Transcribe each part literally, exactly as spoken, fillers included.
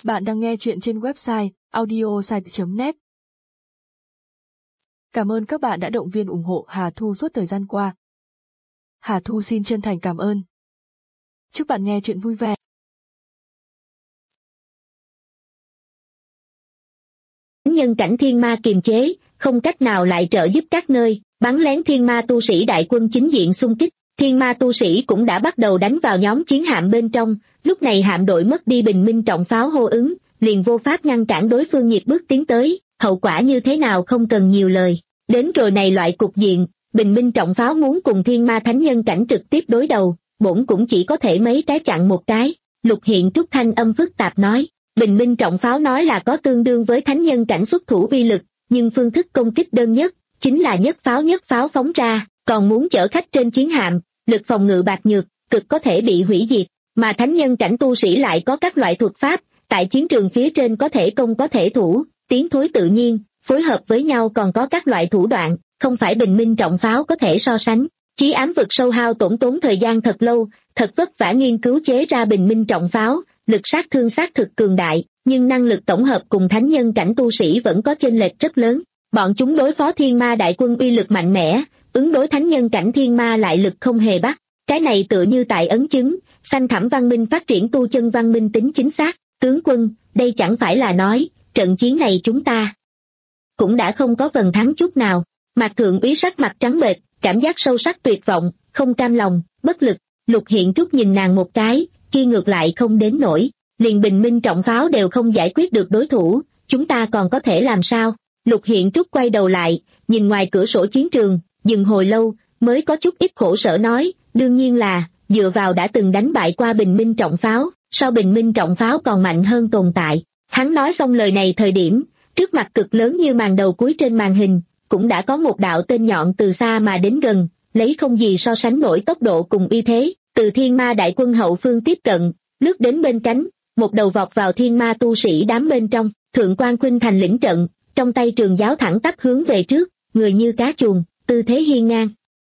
Bạn đang nghe chuyện trên website audiosite chấm net. Cảm ơn các bạn đã động viên ủng hộ Hà Thu suốt thời gian qua. Hà Thu xin chân thành cảm ơn. Chúc bạn nghe chuyện vui vẻ. Nhân cảnh thiên ma kiềm chế, không cách nào lại trợ giúp các nơi, bắn lén thiên ma tu sĩ đại quân chính diện xung kích. Thiên ma tu sĩ cũng đã bắt đầu đánh vào nhóm chiến hạm bên trong, lúc này hạm đội mất đi bình minh trọng pháo hô ứng, liền vô pháp ngăn cản đối phương nhịp bước tiến tới, hậu quả như thế nào không cần nhiều lời. Đến rồi này loại cục diện, bình minh trọng pháo muốn cùng thiên ma thánh nhân cảnh trực tiếp đối đầu, bổn cũng chỉ có thể mấy cái chặn một cái. Lục Hiện Trúc thanh âm phức tạp nói, bình minh trọng pháo nói là có tương đương với thánh nhân cảnh xuất thủ uy lực, nhưng phương thức công kích đơn nhất, chính là nhất pháo nhất pháo phóng ra, còn muốn chở khách trên chiến hạm, lực phòng ngự bạc nhược, cực có thể bị hủy diệt, mà thánh nhân cảnh tu sĩ lại có các loại thuật pháp, tại chiến trường phía trên có thể công có thể thủ, tiến thối tự nhiên, phối hợp với nhau còn có các loại thủ đoạn, không phải bình minh trọng pháo có thể so sánh. Chí ám vực sâu hao tổn tốn thời gian thật lâu, thật vất vả nghiên cứu chế ra bình minh trọng pháo, lực sát thương xác thực cường đại, nhưng năng lực tổng hợp cùng thánh nhân cảnh tu sĩ vẫn có chênh lệch rất lớn. Bọn chúng đối phó thiên ma đại quân uy lực mạnh mẽ, ứng đối thánh nhân cảnh thiên ma lại lực không hề bắt. Cái này tựa như tại ấn chứng, sanh thẳm văn minh phát triển tu chân văn minh tính chính xác. Tướng quân, đây chẳng phải là nói, trận chiến này chúng ta cũng đã không có phần thắng chút nào. Mạc Thượng úy sắc mặt trắng bệch, cảm giác sâu sắc tuyệt vọng, không cam lòng, bất lực. Lục Hiện Trúc nhìn nàng một cái, kia ngược lại không đến nổi, liền bình minh trọng pháo đều không giải quyết được đối thủ, chúng ta còn có thể làm sao? Lục Hiện Trúc quay đầu lại, nhìn ngoài cửa sổ chiến trường, dừng hồi lâu, mới có chút ít khổ sở nói, đương nhiên là, dựa vào đã từng đánh bại qua bình minh trọng pháo, sau bình minh trọng pháo còn mạnh hơn tồn tại. Hắn nói xong lời này thời điểm, trước mặt cực lớn như màn đầu cuối trên màn hình, cũng đã có một đạo tên nhọn từ xa mà đến gần, lấy không gì so sánh nổi tốc độ cùng uy thế, từ thiên ma đại quân hậu phương tiếp cận, lướt đến bên cánh, một đầu vọt vào thiên ma tu sĩ đám bên trong. Thượng quan Khuynh Thành lĩnh trận, trong tay trường giáo thẳng tắp hướng về trước, người như cá chuồn, tư thế hiên ngang.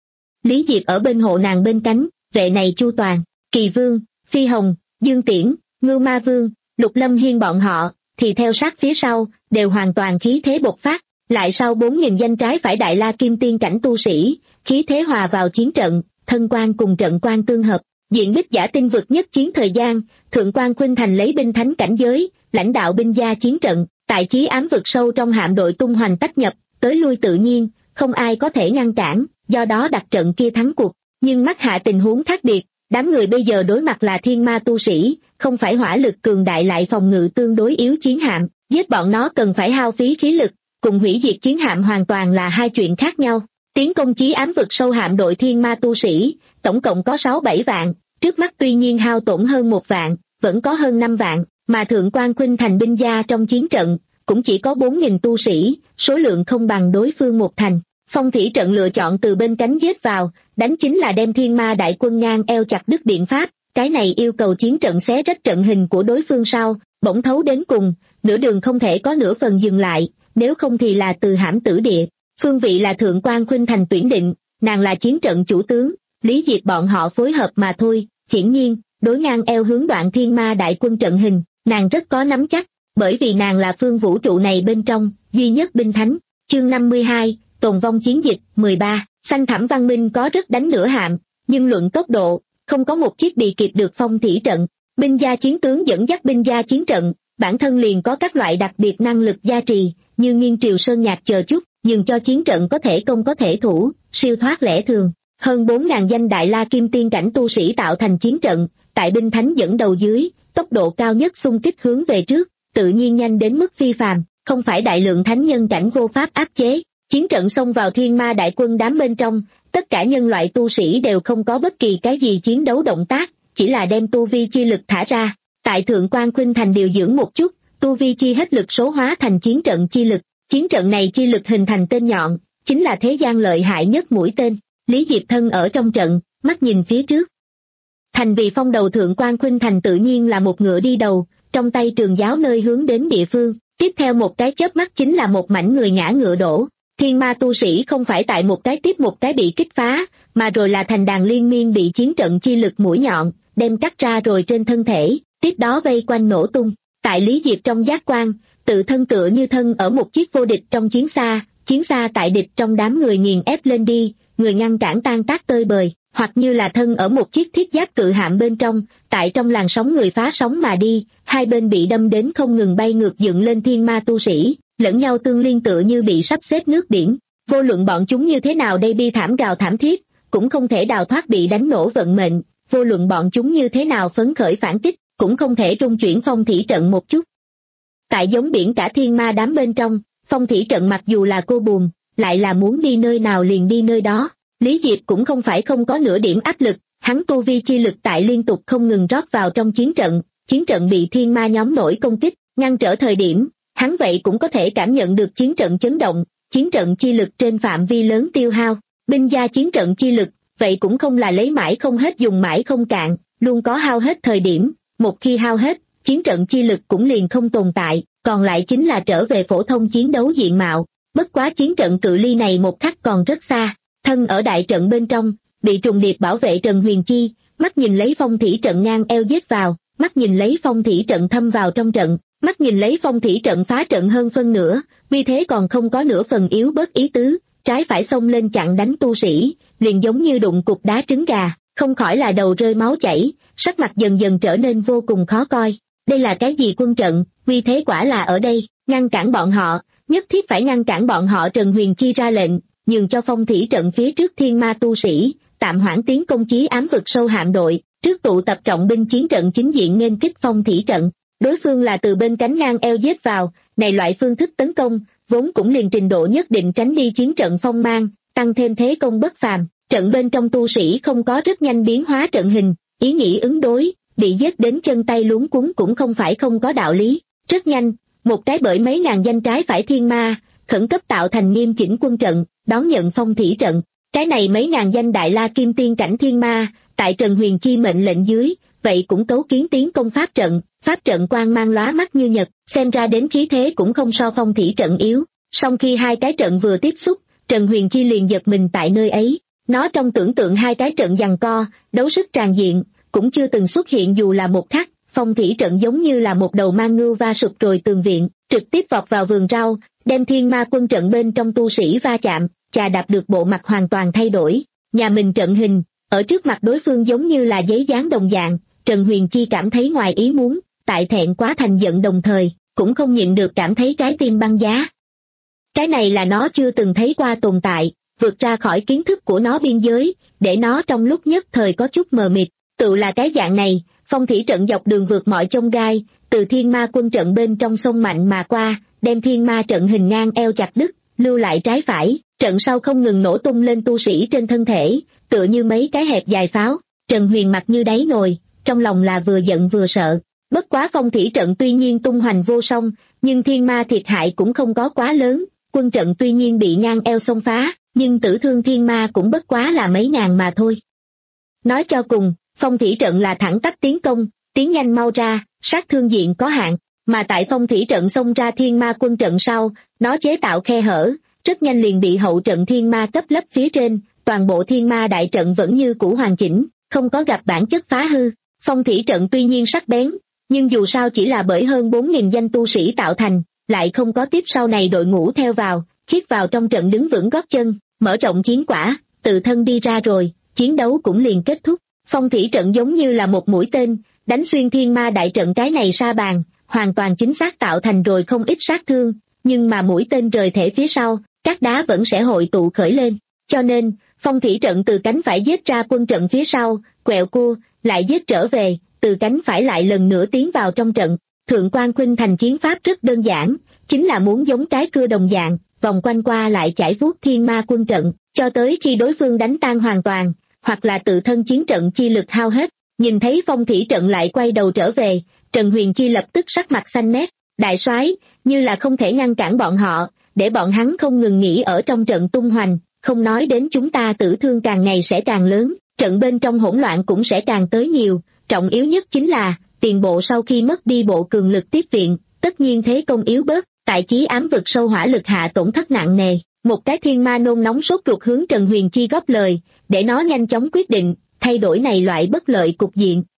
Lý Diệp ở bên hộ nàng bên cánh, vệ này chu toàn, Kỳ Vương, Phi Hồng, Dương Tiễn, Ngưu Ma Vương, Lục Lâm Hiên bọn họ, thì theo sát phía sau, đều hoàn toàn khí thế bộc phát, lại sau bốn nghìn danh trái phải đại la kim tiên cảnh tu sĩ, khí thế hòa vào chiến trận, thân quan cùng trận quan tương hợp, diện bích giả tinh vực nhất chiến thời gian, Thượng quan Khuynh Thành lấy binh thánh cảnh giới, lãnh đạo binh gia chiến trận, tại chí ám vực sâu trong hạm đội tung hoành tách nhập, tới lui tự nhiên, không ai có thể ngăn cản, do đó đặt trận kia thắng cuộc. Nhưng mắt hạ tình huống khác biệt, đám người bây giờ đối mặt là thiên ma tu sĩ, không phải hỏa lực cường đại lại phòng ngự tương đối yếu chiến hạm, giết bọn nó cần phải hao phí khí lực, cùng hủy diệt chiến hạm hoàn toàn là hai chuyện khác nhau. Tiến công chí ám vực sâu hạm đội thiên ma tu sĩ, tổng cộng có sáu bảy vạn, trước mắt tuy nhiên hao tổn hơn một vạn, vẫn có hơn năm vạn, mà Thượng quan Khuynh Thành binh gia trong chiến trận, cũng chỉ có bốn nghìn tu sĩ, số lượng không bằng đối phương một thành. Phong thủy trận lựa chọn từ bên cánh giết vào, đánh chính là đem thiên ma đại quân ngang eo chặt đứt biện pháp, cái này yêu cầu chiến trận xé rách trận hình của đối phương sau, bỗng thấu đến cùng, nửa đường không thể có nửa phần dừng lại, nếu không thì là từ hãm tử địa. Phương vị là Thượng quan Khuynh Thành tuyển định, nàng là chiến trận chủ tướng, Lý Diệp bọn họ phối hợp mà thôi. Hiển nhiên, đối ngang eo hướng đoạn thiên ma đại quân trận hình, nàng rất có nắm chắc, bởi vì nàng là phương vũ trụ này bên trong duy nhất binh thánh. Chương năm mươi hai, tồn vong chiến dịch. mười ba, sanh thẳm văn minh có rất đánh nửa hạm, nhưng luận tốc độ, không có một chiếc bị kịp được phong thủy trận. Binh gia chiến tướng dẫn dắt binh gia chiến trận, bản thân liền có các loại đặc biệt năng lực gia trì, như nghiêng triều sơn nhạc chờ chút, nhường cho chiến trận có thể công có thể thủ, siêu thoát lẽ thường. Hơn bốn ngàn danh đại la kim tiên cảnh tu sĩ tạo thành chiến trận, tại binh thánh dẫn đầu dưới, tốc độ cao nhất xung kích hướng về trước, tự nhiên nhanh đến mức phi phàm, không phải đại lượng thánh nhân cảnh vô pháp áp chế. Chiến trận xông vào thiên ma đại quân đám bên trong, tất cả nhân loại tu sĩ đều không có bất kỳ cái gì chiến đấu động tác, chỉ là đem tu vi chi lực thả ra. Tại Thượng quan Khuynh Thành điều dưỡng một chút, tu vi chi hết lực số hóa thành chiến trận chi lực. Chiến trận này chi lực hình thành tên nhọn, chính là thế gian lợi hại nhất mũi tên. Lý Diệp thân ở trong trận, mắt nhìn phía trước. Thành vì phong đầu Thượng quan Khuynh Thành tự nhiên là một ngựa đi đầu, trong tay trường giáo nơi hướng đến địa phương, tiếp theo một cái chớp mắt chính là một mảnh người ngã ngựa đổ. Thiên ma tu sĩ không phải tại một cái tiếp một cái bị kích phá, mà rồi là thành đàn liên miên bị chiến trận chi lực mũi nhọn, đem cắt ra rồi trên thân thể, tiếp đó vây quanh nổ tung. Tại Lý Diệp trong giác quan, tự thân tựa như thân ở một chiếc vô địch trong chiến xa, chiến xa tại địch trong đám người nghiền ép lên đi, người ngăn cản tan tác tơi bời, hoặc như là thân ở một chiếc thiết giáp cự hạm bên trong, tại trong làn sóng người phá sóng mà đi, hai bên bị đâm đến không ngừng bay ngược dựng lên thiên ma tu sĩ, lẫn nhau tương liên tựa như bị sắp xếp nước biển. Vô luận bọn chúng như thế nào đây bi thảm gào thảm thiết, cũng không thể đào thoát bị đánh nổ vận mệnh, vô luận bọn chúng như thế nào phấn khởi phản kích, cũng không thể rung chuyển phong thủy trận một chút. Tại giống biển cả thiên ma đám bên trong, phong thủy trận mặc dù là cô buồn, lại là muốn đi nơi nào liền đi nơi đó. Lý Diệp cũng không phải không có nửa điểm áp lực, hắn tu vi chi lực tại liên tục không ngừng rót vào trong chiến trận, chiến trận bị thiên ma nhóm nổi công kích, ngăn trở thời điểm, hắn vậy cũng có thể cảm nhận được chiến trận chấn động, chiến trận chi lực trên phạm vi lớn tiêu hao, binh gia chiến trận chi lực, vậy cũng không là lấy mãi không hết dùng mãi không cạn, luôn có hao hết thời điểm, một khi hao hết, chiến trận chi lực cũng liền không tồn tại, còn lại chính là trở về phổ thông chiến đấu diện mạo, bất quá chiến trận cự ly này một khắc còn rất xa, thân ở đại trận bên trong, bị trùng điệp bảo vệ Trần Huyền Chi, mắt nhìn lấy phong thủy trận ngang eo giết vào, mắt nhìn lấy phong thủy trận thâm vào trong trận, mắt nhìn lấy phong thủy trận phá trận hơn phân nửa, vì thế còn không có nửa phần yếu bớt ý tứ, trái phải xông lên chặn đánh tu sĩ, liền giống như đụng cục đá trứng gà, không khỏi là đầu rơi máu chảy, sắc mặt dần dần trở nên vô cùng khó coi. Đây là cái gì quân trận, vì thế quả là ở đây, ngăn cản bọn họ, nhất thiết phải ngăn cản bọn họ. Trần Huyền Chi ra lệnh, nhường cho phong thủy trận phía trước thiên ma tu sĩ, tạm hoãn tiến công chí ám vực sâu hạm đội, trước tụ tập trọng binh chiến trận chính diện nghênh kích phong thủy trận. Đối phương là từ bên cánh ngang eo giết vào, này loại phương thức tấn công, vốn cũng liền trình độ nhất định tránh đi chiến trận phong mang, tăng thêm thế công bất phàm, trận bên trong tu sĩ không có rất nhanh biến hóa trận hình, ý nghĩ ứng đối, bị giết đến chân tay luống cuống cũng không phải không có đạo lý. Rất nhanh, một cái bởi mấy ngàn danh trái phải thiên ma, khẩn cấp tạo thành nghiêm chỉnh quân trận, đón nhận phong thủy trận. Cái này mấy ngàn danh đại la kim tiên cảnh thiên ma, tại Trần Huyền Chi mệnh lệnh dưới, vậy cũng cấu kiến tiến công pháp trận, pháp trận quang mang lóa mắt như nhật, xem ra đến khí thế cũng không so phong thủy trận yếu. Song khi hai cái trận vừa tiếp xúc, Trần Huyền Chi liền giật mình tại nơi ấy, nó trong tưởng tượng hai cái trận giằng co, đấu sức tràn diện, cũng chưa từng xuất hiện dù là một khắc. Phong thủy trận giống như là một đầu mang ngưu va sụp rồi tường viện, trực tiếp vọt vào vườn rau, đem thiên ma quân trận bên trong tu sĩ va chạm, chà đạp được bộ mặt hoàn toàn thay đổi. Nhà mình trận hình, ở trước mặt đối phương giống như là giấy dán đồng dạng, Trần Huyền Chi cảm thấy ngoài ý muốn, tại thẹn quá thành giận đồng thời, cũng không nhịn được cảm thấy trái tim băng giá. Cái này là nó chưa từng thấy qua tồn tại, vượt ra khỏi kiến thức của nó biên giới, để nó trong lúc nhất thời có chút mờ mịt, tự là cái dạng này. Phong thủy trận dọc đường vượt mọi chông gai, từ thiên ma quân trận bên trong sông mạnh mà qua, đem thiên ma trận hình ngang eo chặt đứt, lưu lại trái phải, trận sau không ngừng nổ tung lên tu sĩ trên thân thể, tựa như mấy cái hẹp dài pháo. Trần Huyền mặt như đáy nồi, trong lòng là vừa giận vừa sợ. Bất quá phong thủy trận tuy nhiên tung hoành vô song, nhưng thiên ma thiệt hại cũng không có quá lớn, quân trận tuy nhiên bị ngang eo xông phá, nhưng tử thương thiên ma cũng bất quá là mấy ngàn mà thôi. Nói cho cùng, phong thủy trận là thẳng tắp tiến công, tiến nhanh mau ra, sát thương diện có hạn, mà tại phong thủy trận xông ra thiên ma quân trận sau, nó chế tạo khe hở, rất nhanh liền bị hậu trận thiên ma cấp lấp phía trên, toàn bộ thiên ma đại trận vẫn như cũ hoàn chỉnh, không có gặp bản chất phá hư. Phong thủy trận tuy nhiên sắc bén, nhưng dù sao chỉ là bởi hơn bốn nghìn danh tu sĩ tạo thành, lại không có tiếp sau này đội ngũ theo vào, khiết vào trong trận đứng vững gót chân, mở rộng chiến quả, tự thân đi ra rồi, chiến đấu cũng liền kết thúc. Phong thủy trận giống như là một mũi tên, đánh xuyên thiên ma đại trận cái này sa bàn, hoàn toàn chính xác tạo thành rồi không ít sát thương, nhưng mà mũi tên rời thể phía sau, các đá vẫn sẽ hội tụ khởi lên. Cho nên, phong thủy trận từ cánh phải giết ra quân trận phía sau, quẹo cua, lại giết trở về, từ cánh phải lại lần nữa tiến vào trong trận. Thượng quan khuynh thành chiến pháp rất đơn giản, chính là muốn giống trái cưa đồng dạng, vòng quanh qua lại chải vuốt thiên ma quân trận, cho tới khi đối phương đánh tan hoàn toàn, hoặc là tự thân chiến trận chi lực hao hết. Nhìn thấy phong thủy trận lại quay đầu trở về, Trần Huyền Chi lập tức sắc mặt xanh mét. Đại soái, như là không thể ngăn cản bọn họ, để bọn hắn không ngừng nghỉ ở trong trận tung hoành, không nói đến chúng ta tử thương càng ngày sẽ càng lớn, trận bên trong hỗn loạn cũng sẽ càng tới nhiều, trọng yếu nhất chính là, tiền bộ sau khi mất đi bộ cường lực tiếp viện, tất nhiên thế công yếu bớt, tại chí ám vực sâu hỏa lực hạ tổn thất nặng nề. Một cái thiên ma nôn nóng sốt ruột hướng Trần Huyền Chi góp lời, để nó nhanh chóng quyết định, thay đổi này loại bất lợi cục diện.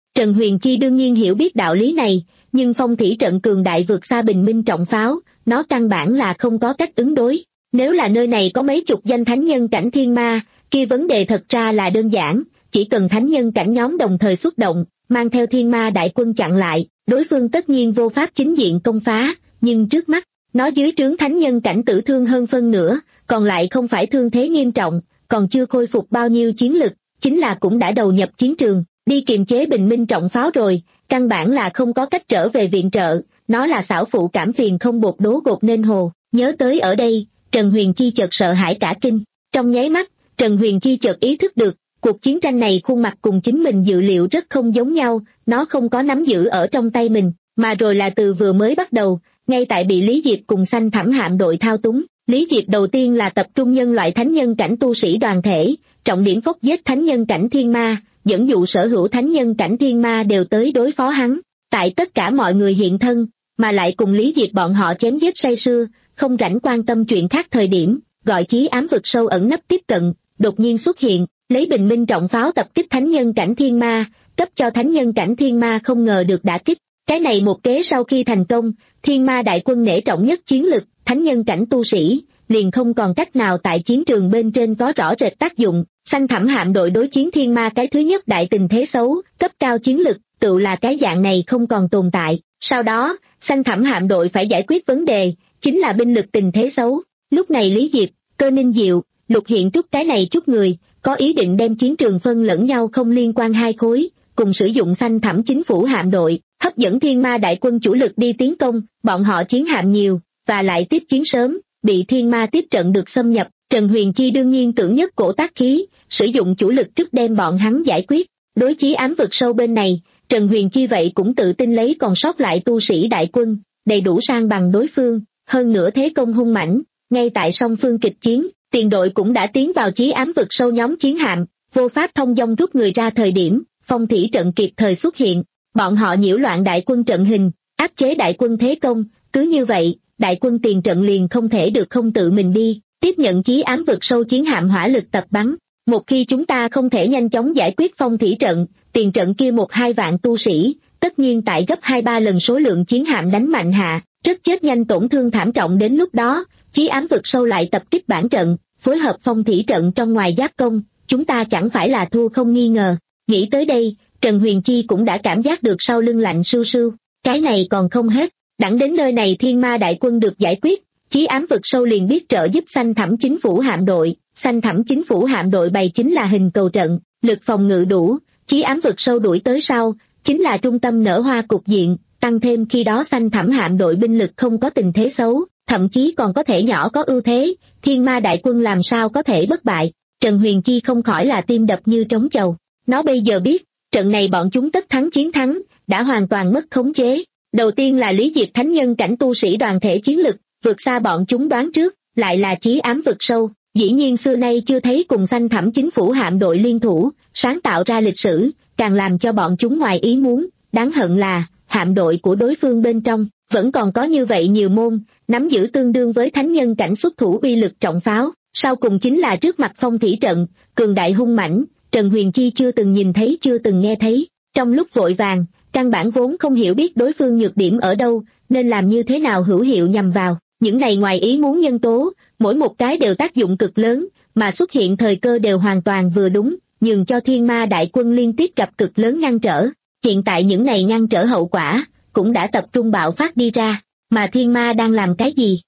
Trần Huyền Chi đương nhiên hiểu biết đạo lý này, nhưng phong thủy trận cường đại vượt xa bình minh trọng pháo, nó căn bản là không có cách ứng đối. Nếu là nơi này có mấy chục danh thánh nhân cảnh thiên ma, kia vấn đề thật ra là đơn giản, chỉ cần thánh nhân cảnh nhóm đồng thời xuất động, mang theo thiên ma đại quân chặn lại, đối phương tất nhiên vô pháp chính diện công phá, nhưng trước mắt, nó dưới trướng thánh nhân cảnh tử thương hơn phân nửa, còn lại không phải thương thế nghiêm trọng, còn chưa khôi phục bao nhiêu chiến lực, chính là cũng đã đầu nhập chiến trường, đi kiềm chế bình minh trọng pháo rồi, căn bản là không có cách trở về viện trợ, nó là xảo phụ cảm phiền không bột đố gột nên hồ. Nhớ tới ở đây, Trần Huyền Chi chợt sợ hãi cả kinh, trong nháy mắt, Trần Huyền Chi chợt ý thức được, cuộc chiến tranh này khuôn mặt cùng chính mình dự liệu rất không giống nhau, nó không có nắm giữ ở trong tay mình, mà rồi là từ vừa mới bắt đầu, ngay tại bị Lý Diệp cùng Xanh Thẳm hạm đội thao túng. Lý Diệp đầu tiên là tập trung nhân loại thánh nhân cảnh tu sĩ đoàn thể, trọng điểm phốc giết thánh nhân cảnh thiên ma, dẫn dụ sở hữu thánh nhân cảnh thiên ma đều tới đối phó hắn. Tại tất cả mọi người hiện thân, mà lại cùng Lý Diệp bọn họ chém giết say sưa, không rảnh quan tâm chuyện khác thời điểm, gọi chí ám vực sâu ẩn nấp tiếp cận, đột nhiên xuất hiện, lấy bình minh trọng pháo tập kích thánh nhân cảnh thiên ma, cấp cho thánh nhân cảnh thiên ma không ngờ được đả kích. Cái này một kế sau khi thành công, thiên ma đại quân nể trọng nhất chiến lực, thánh nhân cảnh tu sĩ, liền không còn cách nào tại chiến trường bên trên có rõ rệt tác dụng. Xanh Thẳm hạm đội đối chiến thiên ma cái thứ nhất đại tình thế xấu, cấp cao chiến lực, tự là cái dạng này không còn tồn tại. Sau đó, Xanh Thẳm hạm đội phải giải quyết vấn đề, chính là binh lực tình thế xấu. Lúc này Lý Diệp, Cơ Ninh Diệu, Lục Hiện Trúc cái này chút người, có ý định đem chiến trường phân lẫn nhau không liên quan hai khối, cùng sử dụng Xanh Thẳm chính phủ hạm đội, hấp dẫn thiên ma đại quân chủ lực đi tiến công, bọn họ chiến hạm nhiều, và lại tiếp chiến sớm, bị thiên ma tiếp trận được xâm nhập. Trần Huyền Chi đương nhiên tưởng nhất cổ tác khí, sử dụng chủ lực trước đem bọn hắn giải quyết. Đối chí ám vực sâu bên này, Trần Huyền Chi vậy cũng tự tin lấy còn sót lại tu sĩ đại quân, đầy đủ sang bằng đối phương, hơn nữa thế công hung mãnh. Ngay tại song phương kịch chiến, tiền đội cũng đã tiến vào chí ám vực sâu nhóm chiến hạm, vô pháp thông dong rút người ra thời điểm, phong thủy trận kịp thời xuất hiện, bọn họ nhiễu loạn đại quân trận hình, áp chế đại quân thế công, cứ như vậy, đại quân tiền trận liền không thể được không tự mình đi, tiếp nhận chí ám vực sâu chiến hạm hỏa lực tập bắn. Một khi chúng ta không thể nhanh chóng giải quyết phong thủy trận, tiền trận kia một hai vạn tu sĩ, tất nhiên tại gấp hai ba lần số lượng chiến hạm đánh mạnh hạ, rất chết nhanh tổn thương thảm trọng. Đến lúc đó, chí ám vực sâu lại tập kích bản trận, phối hợp phong thủy trận trong ngoài giáp công, chúng ta chẳng phải là thua không nghi ngờ. Nghĩ tới đây, Trần Huyền Chi cũng đã cảm giác được sau lưng lạnh sưu sưu, cái này còn không hết, đẳng đến nơi này thiên ma đại quân được giải quyết, chí ám vực sâu liền biết trợ giúp Xanh Thẳm chính phủ hạm đội. Xanh Thẳm chính phủ hạm đội bày chính là hình cầu trận, lực phòng ngự đủ, chí ám vực sâu đuổi tới sau, chính là trung tâm nở hoa cục diện, tăng thêm khi đó Xanh Thẳm hạm đội binh lực không có tình thế xấu, thậm chí còn có thể nhỏ có ưu thế, thiên ma đại quân làm sao có thể bất bại. Trần Huyền Chi không khỏi là tim đập như trống chầu, nó bây giờ biết, trận này bọn chúng tất thắng chiến thắng, đã hoàn toàn mất khống chế. Đầu tiên là Lý Diệp thánh nhân cảnh tu sĩ đoàn thể chiến lực, vượt xa bọn chúng đoán trước, lại là chí ám vực sâu, dĩ nhiên xưa nay chưa thấy cùng Xanh Thẳm chính phủ hạm đội liên thủ, sáng tạo ra lịch sử, càng làm cho bọn chúng ngoài ý muốn. Đáng hận là, hạm đội của đối phương bên trong, vẫn còn có như vậy nhiều môn, nắm giữ tương đương với thánh nhân cảnh xuất thủ uy lực trọng pháo, sau cùng chính là trước mặt phong thủy trận, cường đại hung mãnh, Trần Huyền Chi chưa từng nhìn thấy chưa từng nghe thấy, trong lúc vội vàng, căn bản vốn không hiểu biết đối phương nhược điểm ở đâu, nên làm như thế nào hữu hiệu nhằm vào. Những này ngoài ý muốn nhân tố, mỗi một cái đều tác dụng cực lớn, mà xuất hiện thời cơ đều hoàn toàn vừa đúng, nhường cho thiên ma đại quân liên tiếp gặp cực lớn ngăn trở. Hiện tại những này ngăn trở hậu quả, cũng đã tập trung bạo phát đi ra, mà thiên ma đang làm cái gì?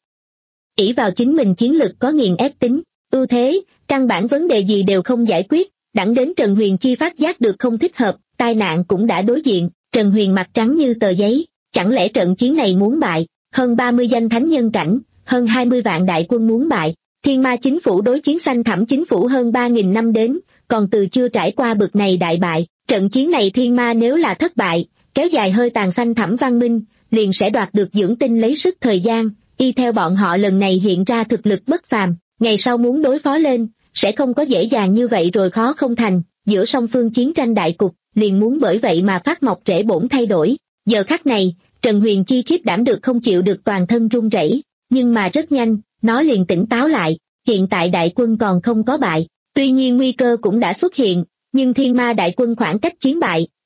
Ỷ vào chính mình chiến lực có nghiền ép tính, ưu thế, căn bản vấn đề gì đều không giải quyết, đẳng đến Trần Huyền Chi phát giác được không thích hợp, tai nạn cũng đã đối diện. Trần Huyền mặt trắng như tờ giấy, chẳng lẽ trận chiến này muốn bại, hơn ba mươi danh thánh nhân cảnh, hơn hai mươi vạn đại quân muốn bại, thiên ma chính phủ đối chiến Xanh Thẳm chính phủ hơn ba nghìn năm đến, còn từ chưa trải qua bực này đại bại, trận chiến này thiên ma nếu là thất bại, kéo dài hơi tàn Xanh Thẳm văn minh, liền sẽ đoạt được dưỡng tinh lấy sức thời gian, y theo bọn họ lần này hiện ra thực lực bất phàm, ngày sau muốn đối phó lên, sẽ không có dễ dàng như vậy rồi khó không thành, giữa song phương chiến tranh đại cục, liền muốn bởi vậy mà phát mọc rễ bổn thay đổi. Giờ khắc này, Trần Huyền Chi khiếp đảm được không chịu được toàn thân run rẩy, nhưng mà rất nhanh, nó liền tỉnh táo lại, hiện tại đại quân còn không có bại, tuy nhiên nguy cơ cũng đã xuất hiện, nhưng thiên ma đại quân khoảng cách chiến bại,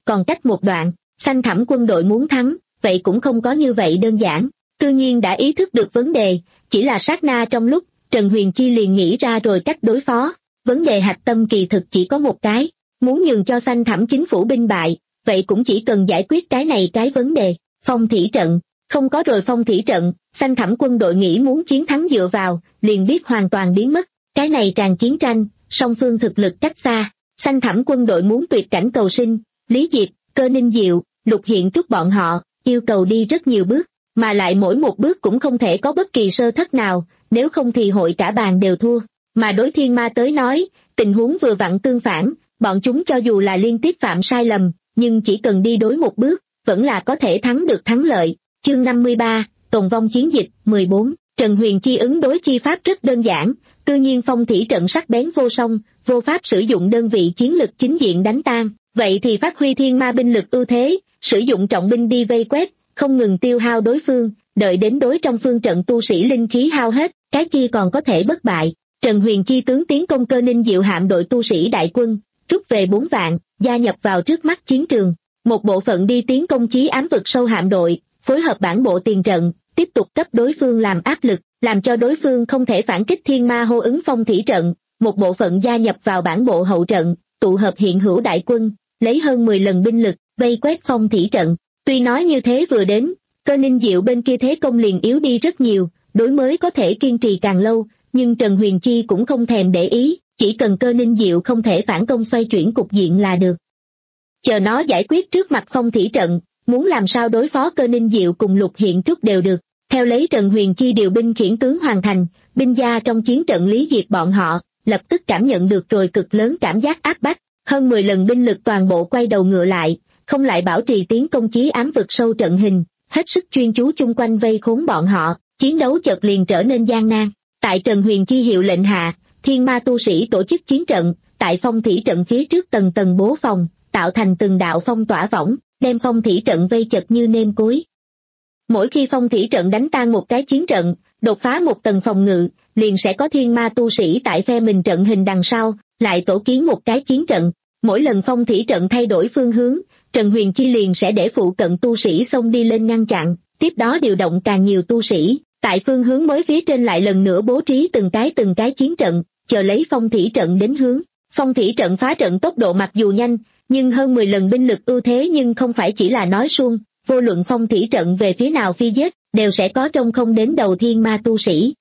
còn cách một đoạn, xanh thẳm quân đội muốn thắng, vậy cũng không có như vậy đơn giản. Tự nhiên đã ý thức được vấn đề, chỉ là sát na trong lúc, Trần Huyền Chi liền nghĩ ra rồi cách đối phó. Vấn đề hạch tâm kỳ thực chỉ có một cái, muốn nhường cho xanh thẳm chính phủ binh bại, vậy cũng chỉ cần giải quyết cái này cái vấn đề. Phong thủy trận, không có rồi phong thủy trận, xanh thẳm quân đội nghĩ muốn chiến thắng dựa vào, liền biết hoàn toàn biến mất. Cái này tràn chiến tranh, song phương thực lực cách xa, xanh thẳm quân đội muốn tuyệt cảnh cầu sinh, Lý Diệp, Cơ Ninh Diệu, Lục Hiện Trúc bọn họ, yêu cầu đi rất nhiều bước, mà lại mỗi một bước cũng không thể có bất kỳ sơ thất nào, nếu không thì hội cả bàn đều thua. Mà đối thiên ma tới nói, tình huống vừa vặn tương phản, bọn chúng cho dù là liên tiếp phạm sai lầm, nhưng chỉ cần đi đối một bước, vẫn là có thể thắng được thắng lợi. Chương năm mươi ba, Tồn vong chiến dịch, mười bốn, Trần Huyền Chi ứng đối chi pháp rất đơn giản, tự nhiên phong thủy trận sắc bén vô song, vô pháp sử dụng đơn vị chiến lực chính diện đánh tan, vậy thì phát huy thiên ma binh lực ưu thế, sử dụng trọng binh đi vây quét, không ngừng tiêu hao đối phương, đợi đến đối trong phương trận tu sĩ linh khí hao hết, cái kia còn có thể bất bại. Trần Huyền Chi tướng tiến công Cơ Ninh Diệu hạm đội tu sĩ đại quân, rút về bốn vạn, gia nhập vào trước mắt chiến trường. Một bộ phận đi tiến công chí ám vực sâu hạm đội, phối hợp bản bộ tiền trận, tiếp tục cấp đối phương làm áp lực, làm cho đối phương không thể phản kích thiên ma hô ứng phong thủy trận. Một bộ phận gia nhập vào bản bộ hậu trận, tụ hợp hiện hữu đại quân, lấy hơn mười lần binh lực, vây quét phong thủy trận. Tuy nói như thế vừa đến, Cơ Ninh Diệu bên kia thế công liền yếu đi rất nhiều, đối mới có thể kiên trì càng lâu, nhưng Trần Huyền Chi cũng không thèm để ý, chỉ cần Cơ Ninh Diệu không thể phản công xoay chuyển cục diện là được. Chờ nó giải quyết trước mặt phong thủy trận, muốn làm sao đối phó Cơ Ninh Diệu cùng Lục Hiện Trúc đều được. Theo lấy Trần Huyền Chi điều binh khiển tướng hoàn thành, binh gia trong chiến trận Lý Diệp bọn họ, lập tức cảm nhận được rồi cực lớn cảm giác áp bách, hơn mười lần binh lực toàn bộ quay đầu ngựa lại, không lại bảo trì tiến công chí ám vực sâu trận hình, hết sức chuyên chú chung quanh vây khốn bọn họ, chiến đấu chợt liền trở nên gian nan. Tại Trần Huyền Chi hiệu lệnh hạ, thiên ma tu sĩ tổ chức chiến trận, tại phong thủy trận phía trước tầng tầng bố phòng, tạo thành từng đạo phong tỏa võng, đem phong thủy trận vây chật như nêm cối. Mỗi khi phong thủy trận đánh tan một cái chiến trận, đột phá một tầng phòng ngự, liền sẽ có thiên ma tu sĩ tại phe mình trận hình đằng sau, lại tổ kiến một cái chiến trận. Mỗi lần phong thủy trận thay đổi phương hướng, Trần Huyền Chi liền sẽ để phụ cận tu sĩ xông đi lên ngăn chặn, tiếp đó điều động càng nhiều tu sĩ, tại phương hướng mới phía trên lại lần nữa bố trí từng cái từng cái chiến trận, chờ lấy phong thủy trận đến hướng. Phong thủy trận phá trận tốc độ mặc dù nhanh, nhưng hơn mười lần binh lực ưu thế nhưng không phải chỉ là nói suông, vô luận phong thủy trận về phía nào phi giết, đều sẽ có trông không đến đầu thiên ma tu sĩ.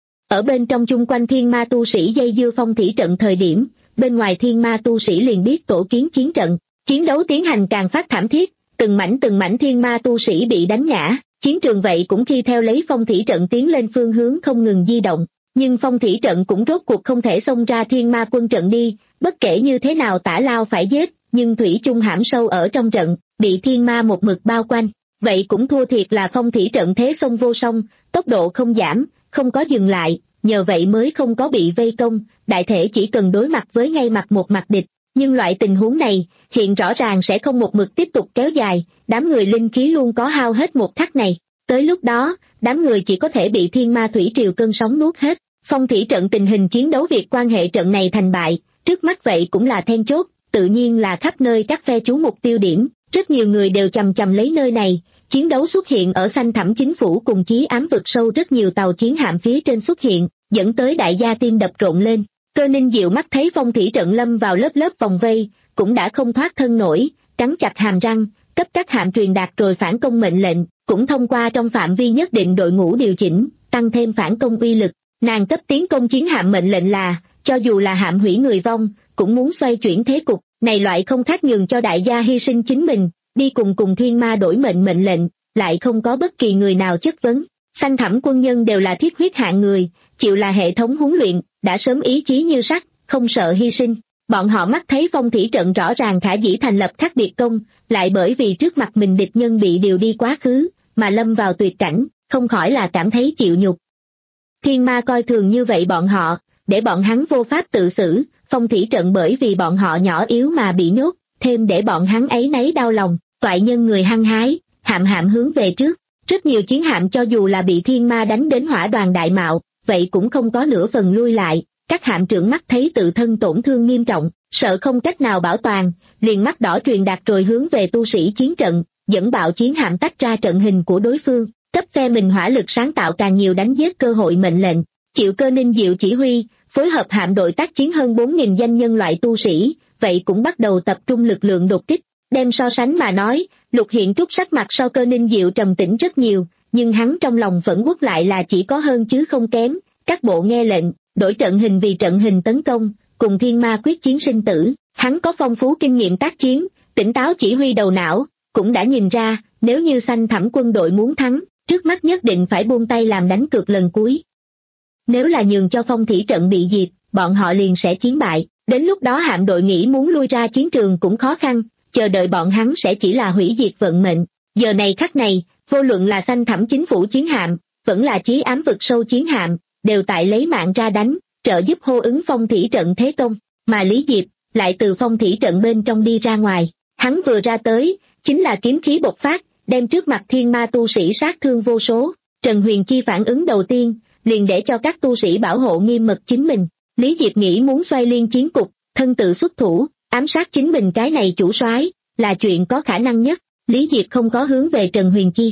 Ở bên trong chung quanh thiên ma tu sĩ dây dưa phong thủy trận thời điểm, bên ngoài thiên ma tu sĩ liền biết tổ kiến chiến trận, chiến đấu tiến hành càng phát thảm thiết, từng mảnh từng mảnh thiên ma tu sĩ bị đánh ngã, chiến trường vậy cũng khi theo lấy phong thủy trận tiến lên phương hướng không ngừng di động, nhưng phong thủy trận cũng rốt cuộc không thể xông ra thiên ma quân trận đi, bất kể như thế nào tả lao phải giết, nhưng thủy chung hãm sâu ở trong trận, bị thiên ma một mực bao quanh, vậy cũng thua thiệt là phong thủy trận thế sông vô song, tốc độ không giảm, không có dừng lại, nhờ vậy mới không có bị vây công, đại thể chỉ cần đối mặt với ngay mặt một mặt địch, nhưng loại tình huống này, hiện rõ ràng sẽ không một mực tiếp tục kéo dài, đám người linh khí luôn có hao hết một khắc này, tới lúc đó, đám người chỉ có thể bị thiên ma thủy triều cơn sóng nuốt hết. Phong thủy trận tình hình chiến đấu việc quan hệ trận này thành bại, trước mắt vậy cũng là then chốt, tự nhiên là khắp nơi các phe trú mục tiêu điểm, rất nhiều người đều chằm chằm lấy nơi này, chiến đấu xuất hiện ở xanh thẳm chính phủ cùng chí ám vực sâu, rất nhiều tàu chiến hạm phía trên xuất hiện, dẫn tới đại gia tim đập rộn lên. Cơ Ninh Diệu mắt thấy phong thủy trận lâm vào lớp lớp vòng vây, cũng đã không thoát thân nổi, cắn chặt hàm răng, cấp các hạm truyền đạt rồi phản công mệnh lệnh, cũng thông qua trong phạm vi nhất định đội ngũ điều chỉnh, tăng thêm phản công uy lực. Nàng cấp tiến công chiến hạm mệnh lệnh là, cho dù là hạm hủy người vong, cũng muốn xoay chuyển thế cục, này loại không khác nhường cho đại gia hy sinh chính mình, đi cùng cùng thiên ma đổi mệnh mệnh lệnh, lại không có bất kỳ người nào chất vấn. Xanh thẳm quân nhân đều là thiết huyết hạng người, chịu là hệ thống huấn luyện, đã sớm ý chí như sắt, không sợ hy sinh. Bọn họ mắt thấy phong thủy trận rõ ràng khả dĩ thành lập khác biệt công, lại bởi vì trước mặt mình địch nhân bị điều đi quá khứ, mà lâm vào tuyệt cảnh, không khỏi là cảm thấy chịu nhục. Thiên ma coi thường như vậy bọn họ, để bọn hắn vô pháp tự xử, phong thủy trận bởi vì bọn họ nhỏ yếu mà bị nhốt, thêm để bọn hắn ấy nấy đau lòng, toại nhân người hăng hái, hạm hạm hướng về trước. Rất nhiều chiến hạm cho dù là bị thiên ma đánh đến hỏa đoàn đại mạo, vậy cũng không có nửa phần lui lại, các hạm trưởng mắt thấy tự thân tổn thương nghiêm trọng, sợ không cách nào bảo toàn, liền mắt đỏ truyền đạt rồi hướng về tu sĩ chiến trận, dẫn bạo chiến hạm tách ra trận hình của đối phương, cấp phe mình hỏa lực sáng tạo càng nhiều đánh giết cơ hội mệnh lệnh. Chịu Cơ Ninh Diệu chỉ huy, phối hợp hạm đội tác chiến hơn bốn nghìn danh nhân loại tu sĩ, vậy cũng bắt đầu tập trung lực lượng đột kích. Đem so sánh mà nói, Lục Hiện Trúc sắc mặt sau Cơ Ninh Diệu trầm tĩnh rất nhiều, nhưng hắn trong lòng phẫn uất lại là chỉ có hơn chứ không kém. Các bộ nghe lệnh, đổi trận hình vì trận hình tấn công, cùng thiên ma quyết chiến sinh tử. Hắn có phong phú kinh nghiệm tác chiến, tỉnh táo chỉ huy đầu não, cũng đã nhìn ra, nếu như Xanh Thẳm quân đội muốn thắng, trước mắt nhất định phải buông tay làm đánh cược lần cuối. Nếu là nhường cho phong thủy trận bị diệt, bọn họ liền sẽ chiến bại, đến lúc đó hạm đội nghĩ muốn lui ra chiến trường cũng khó khăn, chờ đợi bọn hắn sẽ chỉ là hủy diệt vận mệnh. Giờ này khắc này, vô luận là Xanh Thẳm chính phủ chiến hạm, vẫn là Chí Ám vực sâu chiến hạm, đều tại lấy mạng ra đánh, trợ giúp hô ứng phong thủy trận thế công, mà Lý Diệp lại từ phong thủy trận bên trong đi ra ngoài. Hắn vừa ra tới, chính là kiếm khí bộc phát, đem trước mặt thiên ma tu sĩ sát thương vô số. Trần Huyền Chi phản ứng đầu tiên, liền để cho các tu sĩ bảo hộ nghiêm mật chính mình. Lý Diệp nghĩ muốn xoay liên chiến cục, thân tự xuất thủ, ám sát chính mình cái này chủ soái, là chuyện có khả năng nhất. Lý Diệp không có hướng về Trần Huyền Chi.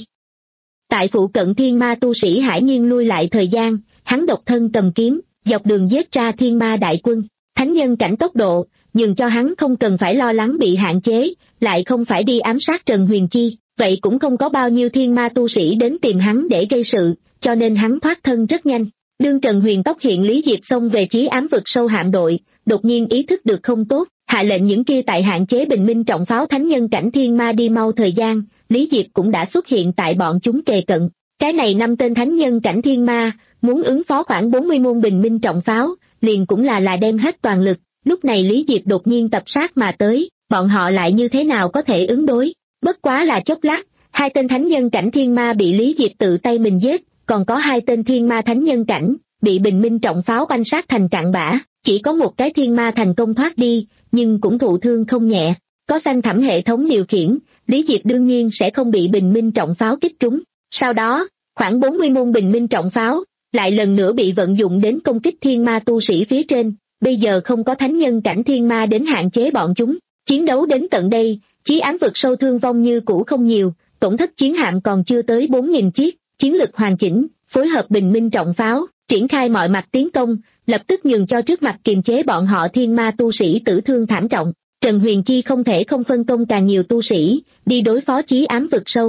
Tại phụ cận thiên ma tu sĩ hải nhiên lui lại thời gian, hắn độc thân cầm kiếm, dọc đường giết ra thiên ma đại quân. Thánh nhân cảnh tốc độ, nhưng cho hắn không cần phải lo lắng bị hạn chế, lại không phải đi ám sát Trần Huyền Chi, vậy cũng không có bao nhiêu thiên ma tu sĩ đến tìm hắn để gây sự, cho nên hắn thoát thân rất nhanh. Đương Trần Huyền tốc hiện Lý Diệp xông về Chí Ám vực sâu hạm đội, đột nhiên ý thức được không tốt, hạ lệnh những kia tại hạn chế bình minh trọng pháo thánh nhân cảnh thiên ma đi mau thời gian. Lý Diệp cũng đã xuất hiện tại bọn chúng kề cận. Cái này năm tên thánh nhân cảnh thiên ma, muốn ứng phó khoảng bốn mươi môn bình minh trọng pháo, liền cũng là là đem hết toàn lực. Lúc này Lý Diệp đột nhiên tập sát mà tới, bọn họ lại như thế nào có thể ứng đối? Bất quá là chốc lát, hai tên thánh nhân cảnh thiên ma bị Lý Diệp tự tay mình giết, còn có hai tên thiên ma thánh nhân cảnh, bị bình minh trọng pháo banh sát thành cạn bã. Chỉ có một cái thiên ma thành công thoát đi, nhưng cũng thụ thương không nhẹ. Có Xanh Thẳm hệ thống điều khiển, Lý Diệp đương nhiên sẽ không bị bình minh trọng pháo kích trúng. Sau đó, khoảng bốn mươi môn bình minh trọng pháo, lại lần nữa bị vận dụng đến công kích thiên ma tu sĩ phía trên. Bây giờ không có thánh nhân cảnh thiên ma đến hạn chế bọn chúng. Chiến đấu đến tận đây, Chí Ám vực sâu thương vong như cũ không nhiều, tổn thất chiến hạm còn chưa tới bốn nghìn chiếc, chiến lực hoàn chỉnh, phối hợp bình minh trọng pháo, triển khai mọi mặt tiến công, lập tức nhường cho trước mặt kiềm chế bọn họ thiên ma tu sĩ tử thương thảm trọng. Trần Huyền Chi không thể không phân công càng nhiều tu sĩ, đi đối phó Chí Ám vực sâu.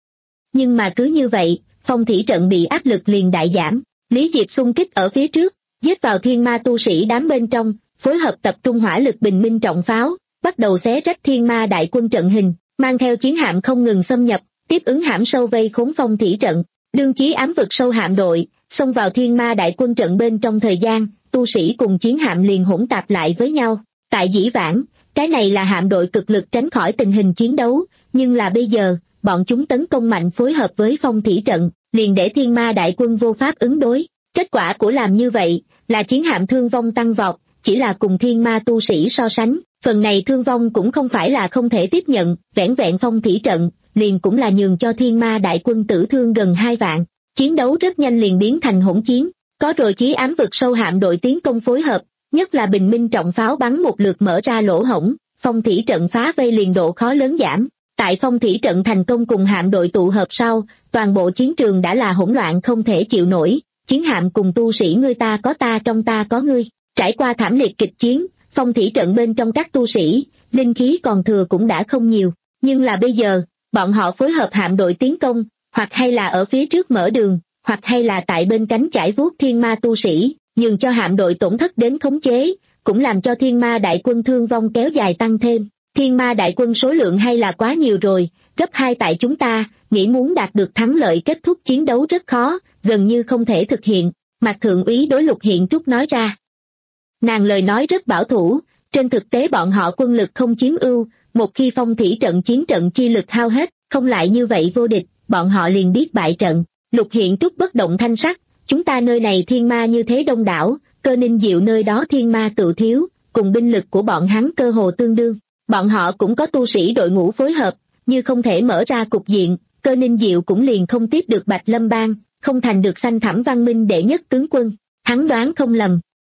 Nhưng mà cứ như vậy, phong thủy trận bị áp lực liền đại giảm, Lý Diệp xung kích ở phía trước, giết vào thiên ma tu sĩ đám bên trong, phối hợp tập trung hỏa lực bình minh trọng pháo, bắt đầu xé rách thiên ma đại quân trận hình, mang theo chiến hạm không ngừng xâm nhập, tiếp ứng hãm sâu vây khốn phong thủy trận. Đương Chí Ám vực sâu hạm đội xông vào thiên ma đại quân trận bên trong thời gian, tu sĩ cùng chiến hạm liền hỗn tạp lại với nhau. Tại dĩ vãng, cái này là hạm đội cực lực tránh khỏi tình hình chiến đấu, nhưng là bây giờ, bọn chúng tấn công mạnh phối hợp với phong thủy trận, liền để thiên ma đại quân vô pháp ứng đối. Kết quả của làm như vậy, là chiến hạm thương vong tăng vọt, chỉ là cùng thiên ma tu sĩ so sánh, phần này thương vong cũng không phải là không thể tiếp nhận, vẻn vẹn phong thủy trận, liền cũng là nhường cho thiên ma đại quân tử thương gần hai vạn. Chiến đấu rất nhanh liền biến thành hỗn chiến, có rồi Chí Ám vực sâu hạm đội tiến công phối hợp, nhất là bình minh trọng pháo bắn một lượt mở ra lỗ hổng, phong thủy trận phá vây liền độ khó lớn giảm. Tại phong thủy trận thành công cùng hạm đội tụ hợp sau, toàn bộ chiến trường đã là hỗn loạn không thể chịu nổi, chiến hạm cùng tu sĩ ngươi ta có ta trong ta có ngươi, trải qua thảm liệt kịch chiến, phong thủy trận bên trong các tu sĩ, linh khí còn thừa cũng đã không nhiều, nhưng là bây giờ, bọn họ phối hợp hạm đội tiến công, hoặc hay là ở phía trước mở đường, hoặc hay là tại bên cánh chải vuốt thiên ma tu sĩ, nhường cho hạm đội tổn thất đến khống chế, cũng làm cho thiên ma đại quân thương vong kéo dài tăng thêm. Thiên ma đại quân số lượng hay là quá nhiều rồi, gấp hai tại chúng ta, nghĩ muốn đạt được thắng lợi kết thúc chiến đấu rất khó, gần như không thể thực hiện, Mạc Thượng úy đối Lục Hiện Trúc nói ra. Nàng lời nói rất bảo thủ, trên thực tế bọn họ quân lực không chiếm ưu, một khi phong thủy trận chiến trận chi lực hao hết, không lại như vậy vô địch, bọn họ liền biết bại trận. Lục Hiện Trúc bất động thanh sắc, chúng ta nơi này thiên ma như thế đông đảo, Cơ Ninh Diệu nơi đó thiên ma tự thiếu, cùng binh lực của bọn hắn cơ hồ tương đương. Bọn họ cũng có tu sĩ đội ngũ phối hợp, như không thể mở ra cục diện, Cơ Ninh Diệu cũng liền không tiếp được Bạch Lâm Bang, không thành được Xanh Thẳm văn minh đệ nhất tướng quân. Hắn đoán không lầm.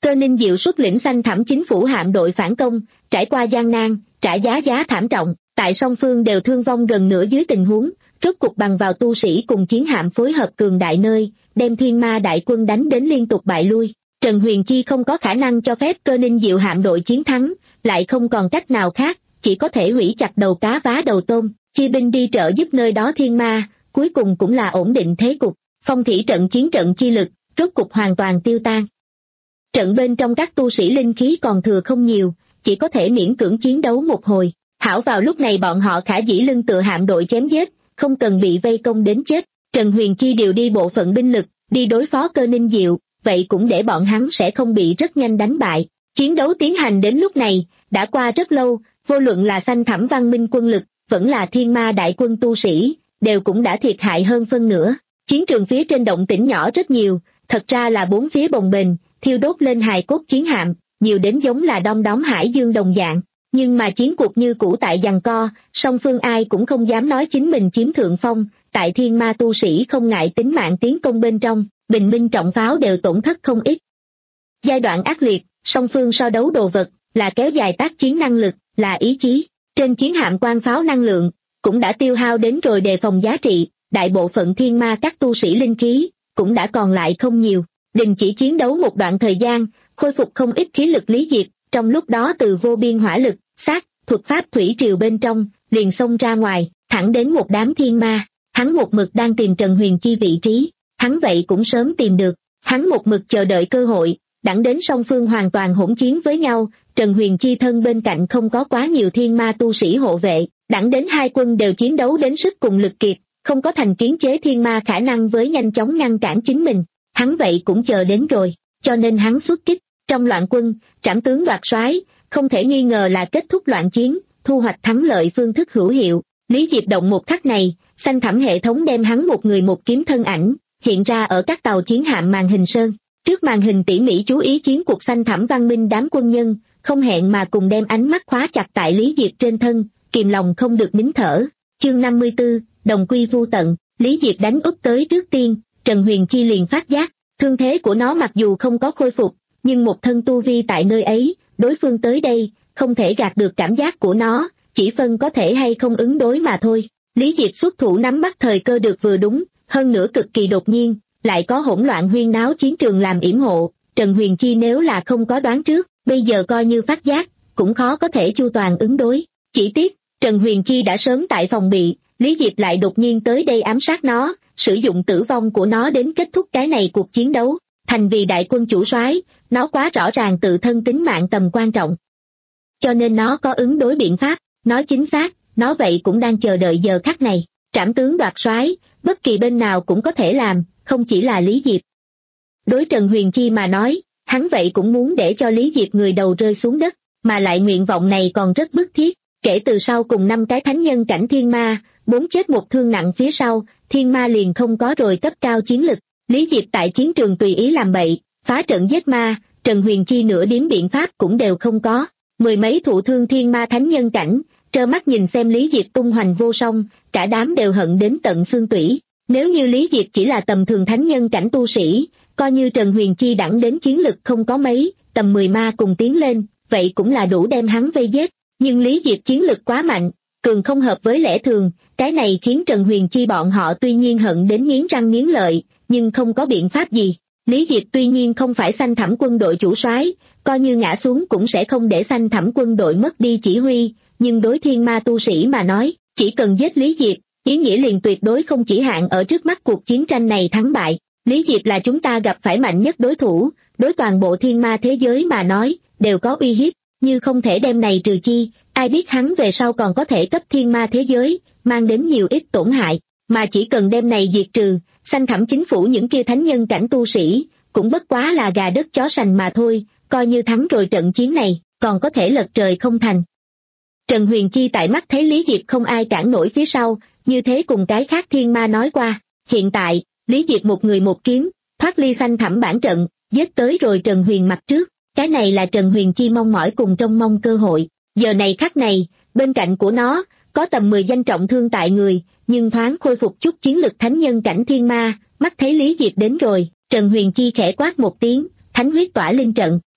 Cơ Ninh Diệu xuất lĩnh Xanh Thẳm chính phủ hạm đội phản công, trải qua gian nan, trả giá giá thảm trọng, tại song phương đều thương vong gần nửa dưới tình huống, rốt cục bằng vào tu sĩ cùng chiến hạm phối hợp cường đại nơi, đem Thiên Ma đại quân đánh đến liên tục bại lui. Trần Huyền Chi không có khả năng cho phép Cơ Ninh Diệu hạm đội chiến thắng, lại không còn cách nào khác, chỉ có thể hủy chặt đầu cá vá đầu tôm, chia binh đi trợ giúp nơi đó Thiên Ma, cuối cùng cũng là ổn định thế cục. Phong thủy trận chiến trận chi lực, rốt cục hoàn toàn tiêu tan. Trận bên trong các tu sĩ linh khí còn thừa không nhiều, chỉ có thể miễn cưỡng chiến đấu một hồi. Hảo vào lúc này bọn họ khả dĩ lưng tựa hạm đội chém giết, không cần bị vây công đến chết. Trần Huyền Chi điều đi bộ phận binh lực, đi đối phó Cơ Ninh Diệu, vậy cũng để bọn hắn sẽ không bị rất nhanh đánh bại. Chiến đấu tiến hành đến lúc này, đã qua rất lâu, vô luận là Xanh Thẳm văn minh quân lực, vẫn là Thiên Ma đại quân tu sĩ, đều cũng đã thiệt hại hơn phân nửa. Chiến trường phía trên động tĩnh nhỏ rất nhiều, thật ra là bốn phía bồng bềnh, thiêu đốt lên hài cốt chiến hạm, nhiều đến giống là đom đóm hải dương đồng dạng. Nhưng mà chiến cuộc như cũ tại giằng co, song phương ai cũng không dám nói chính mình chiếm thượng phong, tại Thiên Ma tu sĩ không ngại tính mạng tiến công bên trong, bình minh trọng pháo đều tổn thất không ít. Giai đoạn ác liệt, song phương so đấu đồ vật, là kéo dài tác chiến năng lực, là ý chí. Trên chiến hạm quan pháo năng lượng, cũng đã tiêu hao đến rồi đề phòng giá trị, đại bộ phận Thiên Ma các tu sĩ linh khí, cũng đã còn lại không nhiều. Đình chỉ chiến đấu một đoạn thời gian, khôi phục không ít khí lực Lý Diệp, trong lúc đó từ vô biên hỏa lực, sát, thuật pháp thủy triều bên trong, liền xông ra ngoài, thẳng đến một đám Thiên Ma. Hắn một mực đang tìm Trần Huyền Chi vị trí, hắn vậy cũng sớm tìm được, hắn một mực chờ đợi cơ hội, đẳng đến song phương hoàn toàn hỗn chiến với nhau, Trần Huyền Chi thân bên cạnh không có quá nhiều Thiên Ma tu sĩ hộ vệ, đẳng đến hai quân đều chiến đấu đến sức cùng lực kiệt, không có thành kiến chế Thiên Ma khả năng với nhanh chóng ngăn cản chính mình, hắn vậy cũng chờ đến rồi, cho nên hắn xuất kích. Trong loạn quân, trảm tướng đoạt soái, không thể nghi ngờ là kết thúc loạn chiến, thu hoạch thắng lợi phương thức hữu hiệu. Lý Diệp động một khắc này, Xanh Thẳm hệ thống đem hắn một người một kiếm thân ảnh, hiện ra ở các tàu chiến hạm màn hình sơn. Trước màn hình tỉ mỉ chú ý chiến cuộc Xanh Thẳm văn minh đám quân nhân, không hẹn mà cùng đem ánh mắt khóa chặt tại Lý Diệp trên thân, kìm lòng không được nín thở. Chương năm mươi tư, đồng quy vu tận, Lý Diệp đánh úp tới trước tiên, Trần Huyền Chi liền phát giác, thương thế của nó mặc dù không có khôi phục, nhưng một thân tu vi tại nơi ấy, đối phương tới đây, không thể gạt được cảm giác của nó, chỉ phân có thể hay không ứng đối mà thôi. Lý Diệp xuất thủ nắm bắt thời cơ được vừa đúng, hơn nữa cực kỳ đột nhiên, lại có hỗn loạn huyên náo chiến trường làm yểm hộ, Trần Huyền Chi nếu là không có đoán trước, bây giờ coi như phát giác, cũng khó có thể chu toàn ứng đối. Chỉ tiếc, Trần Huyền Chi đã sớm tại phòng bị, Lý Diệp lại đột nhiên tới đây ám sát nó, sử dụng tử vong của nó đến kết thúc cái này cuộc chiến đấu. Thành vì đại quân chủ soái, nó quá rõ ràng tự thân tính mạng tầm quan trọng. Cho nên nó có ứng đối biện pháp, nói chính xác, nó vậy cũng đang chờ đợi giờ khắc này. Trảm tướng đoạt soái, bất kỳ bên nào cũng có thể làm, không chỉ là Lý Diệp. Đối Trần Huyền Chi mà nói, hắn vậy cũng muốn để cho Lý Diệp người đầu rơi xuống đất, mà lại nguyện vọng này còn rất bức thiết. Kể từ sau cùng năm cái thánh nhân cảnh Thiên Ma, bốn chết một thương nặng phía sau, Thiên Ma liền không có rồi cấp cao chiến lực. Lý Diệp tại chiến trường tùy ý làm bậy, phá trận giết ma, Trần Huyền Chi nửa điểm biện pháp cũng đều không có. Mười mấy thụ thương Thiên Ma thánh nhân cảnh, trơ mắt nhìn xem Lý Diệp tung hoành vô song, cả đám đều hận đến tận xương tủy. Nếu như Lý Diệp chỉ là tầm thường thánh nhân cảnh tu sĩ, coi như Trần Huyền Chi đẳng đến chiến lực không có mấy, tầm mười ma cùng tiến lên, vậy cũng là đủ đem hắn vây giết. Nhưng Lý Diệp chiến lực quá mạnh, cường không hợp với lẽ thường, cái này khiến Trần Huyền Chi bọn họ tuy nhiên hận đến nghiến răng nghiến lợi, nhưng không có biện pháp gì. Lý Diệp tuy nhiên không phải Xanh Thẳm quân đội chủ soái, coi như ngã xuống cũng sẽ không để Xanh Thẳm quân đội mất đi chỉ huy, nhưng đối Thiên Ma tu sĩ mà nói, chỉ cần giết Lý Diệp, ý nghĩa liền tuyệt đối không chỉ hạn ở trước mắt cuộc chiến tranh này thắng bại. Lý Diệp là chúng ta gặp phải mạnh nhất đối thủ, đối toàn bộ Thiên Ma thế giới mà nói, đều có uy hiếp, như không thể đem này trừ chi, ai biết hắn về sau còn có thể cấp Thiên Ma thế giới, mang đến nhiều ít tổn hại, mà chỉ cần đem này diệt trừ, Xanh Thẳm chính phủ những kia thánh nhân cảnh tu sĩ, cũng bất quá là gà đất chó sành mà thôi, coi như thắng rồi trận chiến này, còn có thể lật trời không thành. Trần Huyền Chi tại mắt thấy Lý Diệp không ai cản nổi phía sau, như thế cùng cái khác Thiên Ma nói qua, hiện tại, Lý Diệp một người một kiếm, thoát ly Xanh Thẳm bản trận, giết tới rồi Trần Huyền mặt trước, cái này là Trần Huyền Chi mong mỏi cùng trông mong cơ hội, giờ này khắc này, bên cạnh của nó, có tầm mười danh trọng thương tại người, nhưng thoáng khôi phục chút chiến lực thánh nhân cảnh Thiên Ma, mắt thấy Lý Diệp đến rồi, Trần Huyền Chi khẽ quát một tiếng, thánh huyết tỏa linh trận,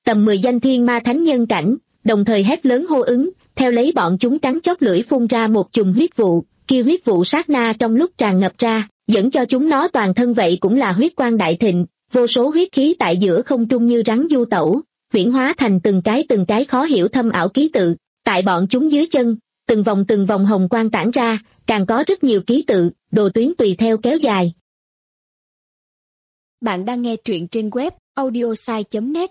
Tầm mười danh thiên ma thánh nhân cảnh, đồng thời hét lớn hô ứng, theo lấy bọn chúng cắn chóp lưỡi phun ra một chùm huyết vụ, kia huyết vụ sát na trong lúc tràn ngập ra, dẫn cho chúng nó toàn thân vậy cũng là huyết quang đại thịnh, vô số huyết khí tại giữa không trung như rắn du tẩu, huyễn hóa thành từng cái từng cái khó hiểu thâm ảo ký tự, tại bọn chúng dưới chân, từng vòng từng vòng hồng quang tản ra, càng có rất nhiều ký tự, đồ tuyến tùy theo kéo dài. Bạn đang nghe truyện trên web audiosai chấm net.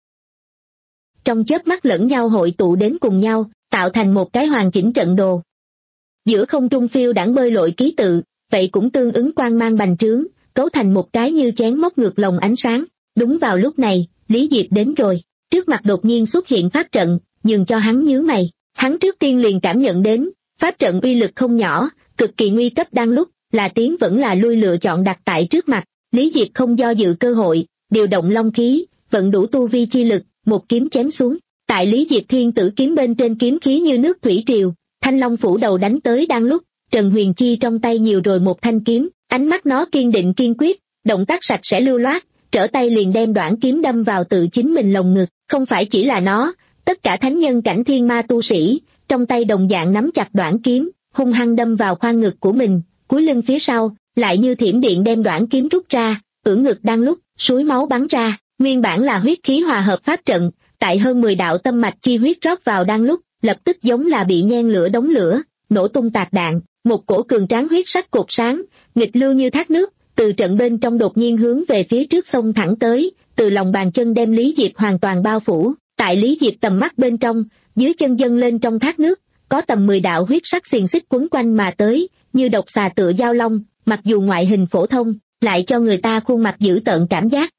Trong chớp mắt lẫn nhau hội tụ đến cùng nhau, tạo thành một cái hoàn chỉnh trận đồ. Giữa không trung phiêu đãng bơi lội ký tự, vậy cũng tương ứng quang mang bành trướng, cấu thành một cái như chén móc ngược lồng ánh sáng. Đúng vào lúc này, Lý Diệp đến rồi, trước mặt đột nhiên xuất hiện pháp trận, nhường cho hắn nhíu mày. Hắn trước tiên liền cảm nhận đến, pháp trận uy lực không nhỏ, cực kỳ nguy cấp đang lúc, là tiến vẫn là lui lựa chọn đặt tại trước mặt. Lý Diệp không do dự cơ hội, điều động long khí, vận đủ tu vi chi lực, một kiếm chém xuống. Tại Lý Diệp thiên tử kiếm bên trên kiếm khí như nước thủy triều, thanh long phủ đầu đánh tới đang lúc, Trần Huyền Chi trong tay nhiều rồi một thanh kiếm, ánh mắt nó kiên định kiên quyết, động tác sạch sẽ lưu loát, trở tay liền đem đoạn kiếm đâm vào tự chính mình lồng ngực. Không phải chỉ là nó, tất cả thánh nhân cảnh thiên ma tu sĩ, trong tay đồng dạng nắm chặt đoạn kiếm, hung hăng đâm vào khoang ngực của mình, cuối lưng phía sau, lại như thiểm điện đem đoạn kiếm rút ra, ưỡn ngực đang lúc, suối máu bắn ra, nguyên bản là huyết khí hòa hợp pháp trận, tại hơn mười đạo tâm mạch chi huyết rót vào đang lúc, lập tức giống là bị nhen lửa đống lửa, nổ tung tạc đạn, một cổ cường tráng huyết sắc cột sáng, nghịch lưu như thác nước, từ trận bên trong đột nhiên hướng về phía trước sông thẳng tới, từ lòng bàn chân đem Lý Diệp hoàn toàn bao phủ. Tại Lý Diệp tầm mắt bên trong, dưới chân dâng lên trong thác nước, có tầm mười đạo huyết sắc xiềng xích quấn quanh mà tới, như độc xà tựa dao long, mặc dù ngoại hình phổ thông, lại cho người ta khuôn mặt dữ tợn cảm giác.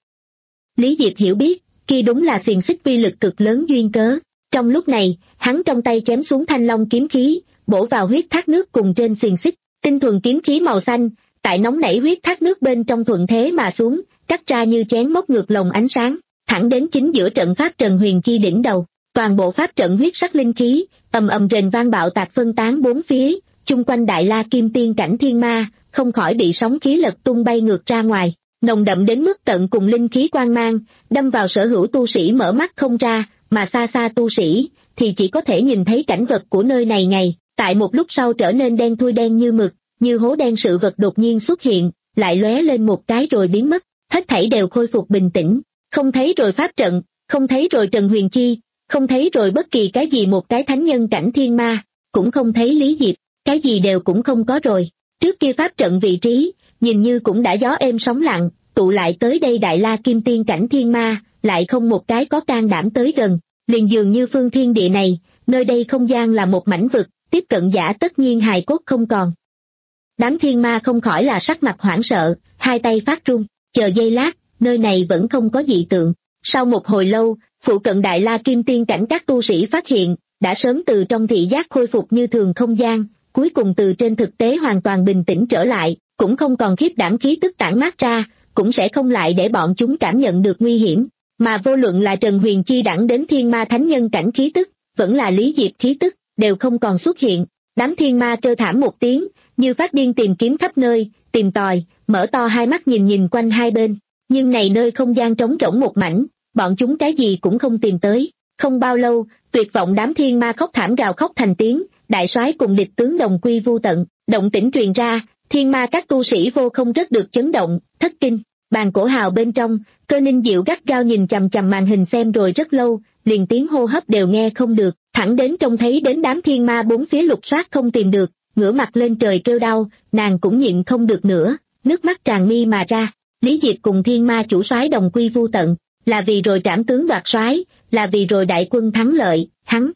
Lý Diệp hiểu biết, kia đúng là xiềng xích uy lực cực lớn duyên cớ. Trong lúc này, hắn trong tay chém xuống thanh long kiếm khí, bổ vào huyết thác nước cùng trên xiềng xích, tinh thuần kiếm khí màu xanh, tại nóng nảy huyết thác nước bên trong thuận thế mà xuống, cắt ra như chén móc ngược lồng ánh sáng, thẳng đến chính giữa trận pháp Trần Huyền Chi đỉnh đầu. Toàn bộ pháp trận huyết sắc linh khí, ầm ầm rền vang bạo tạc phân tán bốn phía, chung quanh Đại La Kim Tiên cảnh thiên ma, không khỏi bị sóng khí lật tung bay ngược ra ngoài, nồng đậm đến mức tận cùng linh khí quang mang, đâm vào sở hữu tu sĩ mở mắt không ra, mà xa xa tu sĩ, thì chỉ có thể nhìn thấy cảnh vật của nơi này ngày, tại một lúc sau trở nên đen thui đen như mực, như hố đen sự vật đột nhiên xuất hiện, lại lóe lên một cái rồi biến mất, hết thảy đều khôi phục bình tĩnh, không thấy rồi pháp trận, không thấy rồi Trần Huyền Chi, không thấy rồi bất kỳ cái gì một cái thánh nhân cảnh thiên ma, cũng không thấy Lý Diệp, cái gì đều cũng không có rồi. Trước kia pháp trận vị trí, nhìn như cũng đã gió êm sóng lặng, tụ lại tới đây Đại La Kim Tiên cảnh thiên ma, lại không một cái có can đảm tới gần, liền dường như phương thiên địa này, nơi đây không gian là một mảnh vực, tiếp cận giả tất nhiên hài cốt không còn. Đám thiên ma không khỏi là sắc mặt hoảng sợ, hai tay phát run, chờ giây lát, nơi này vẫn không có dị tượng. Sau một hồi lâu, phụ cận Đại La Kim Tiên cảnh các tu sĩ phát hiện, đã sớm từ trong thị giác khôi phục như thường không gian, cuối cùng từ trên thực tế hoàn toàn bình tĩnh trở lại, cũng không còn khiếp đảm khí tức tản mát ra, cũng sẽ không lại để bọn chúng cảm nhận được nguy hiểm. Mà vô luận là Trần Huyền Chi đẳng đến thiên ma thánh nhân cảnh khí tức, vẫn là Lý Diệp khí tức, đều không còn xuất hiện. Đám thiên ma kêu thảm một tiếng, như phát điên tìm kiếm khắp nơi, tìm tòi, mở to hai mắt nhìn nhìn quanh hai bên. Nhưng này nơi không gian trống rỗng một mảnh, bọn chúng cái gì cũng không tìm tới. Không bao lâu, tuyệt vọng đám thiên ma khóc thảm gào khóc thành tiếng, đại soái cùng địch tướng đồng quy vu tận, động tĩnh truyền ra, thiên ma các tu sĩ vô không rất được chấn động, thất kinh. Bàn cổ hào bên trong, Cơ Ninh Diệu gắt gao nhìn chằm chằm màn hình xem rồi rất lâu, liền tiếng hô hấp đều nghe không được, thẳng đến trông thấy đến đám thiên ma bốn phía lục soát không tìm được, ngửa mặt lên trời kêu đau, nàng cũng nhịn không được nữa, nước mắt tràn mi mà ra. Lý Diệp cùng thiên ma chủ soái đồng quy vu tận, là vì rồi trảm tướng đoạt soái, là vì rồi đại quân thắng lợi, hắn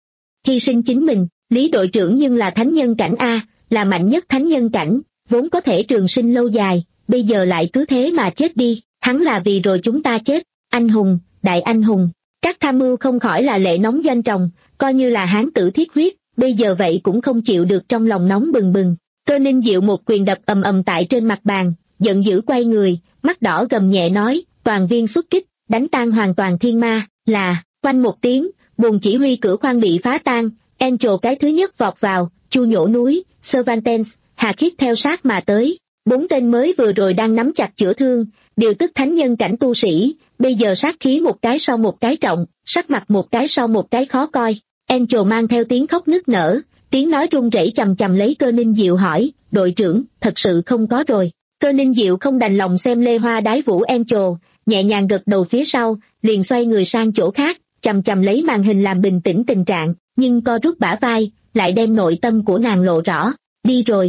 hy sinh chính mình. Lý đội trưởng nhưng là thánh nhân cảnh A, là mạnh nhất thánh nhân cảnh, vốn có thể trường sinh lâu dài, bây giờ lại cứ thế mà chết đi, hắn là vì rồi chúng ta chết, anh hùng, đại anh hùng. Các tham mưu không khỏi là lệ nóng doanh tròng, coi như là hán tử thiết huyết, bây giờ vậy cũng không chịu được trong lòng nóng bừng bừng. Cơ Ninh Diệu một quyền đập ầm ầm tại trên mặt bàn, giận dữ quay người, mắt đỏ gầm nhẹ nói, toàn viên xuất kích, đánh tan hoàn toàn thiên ma, là, quanh một tiếng, buồng chỉ huy cửa khoang bị phá tan, Angel cái thứ nhất vọt vào, chu nhổ núi, Cervantes, Hà Khiết theo sát mà tới, Bốn tên mới vừa rồi đang nắm chặt chữa thương, điều tức thánh nhân cảnh tu sĩ, bây giờ sát khí một cái sau một cái trọng, sắc mặt một cái sau một cái khó coi. Angel mang theo tiếng khóc nức nở, tiếng nói run rẩy chầm chầm lấy Cơ Ninh Diệu hỏi, đội trưởng, thật sự không có rồi. Cơ Ninh Diệu không đành lòng xem lê hoa đái vũ Angel, nhẹ nhàng gật đầu phía sau, liền xoay người sang chỗ khác, chầm chầm lấy màn hình làm bình tĩnh tình trạng, nhưng co rút bả vai, lại đem nội tâm của nàng lộ rõ, đi rồi.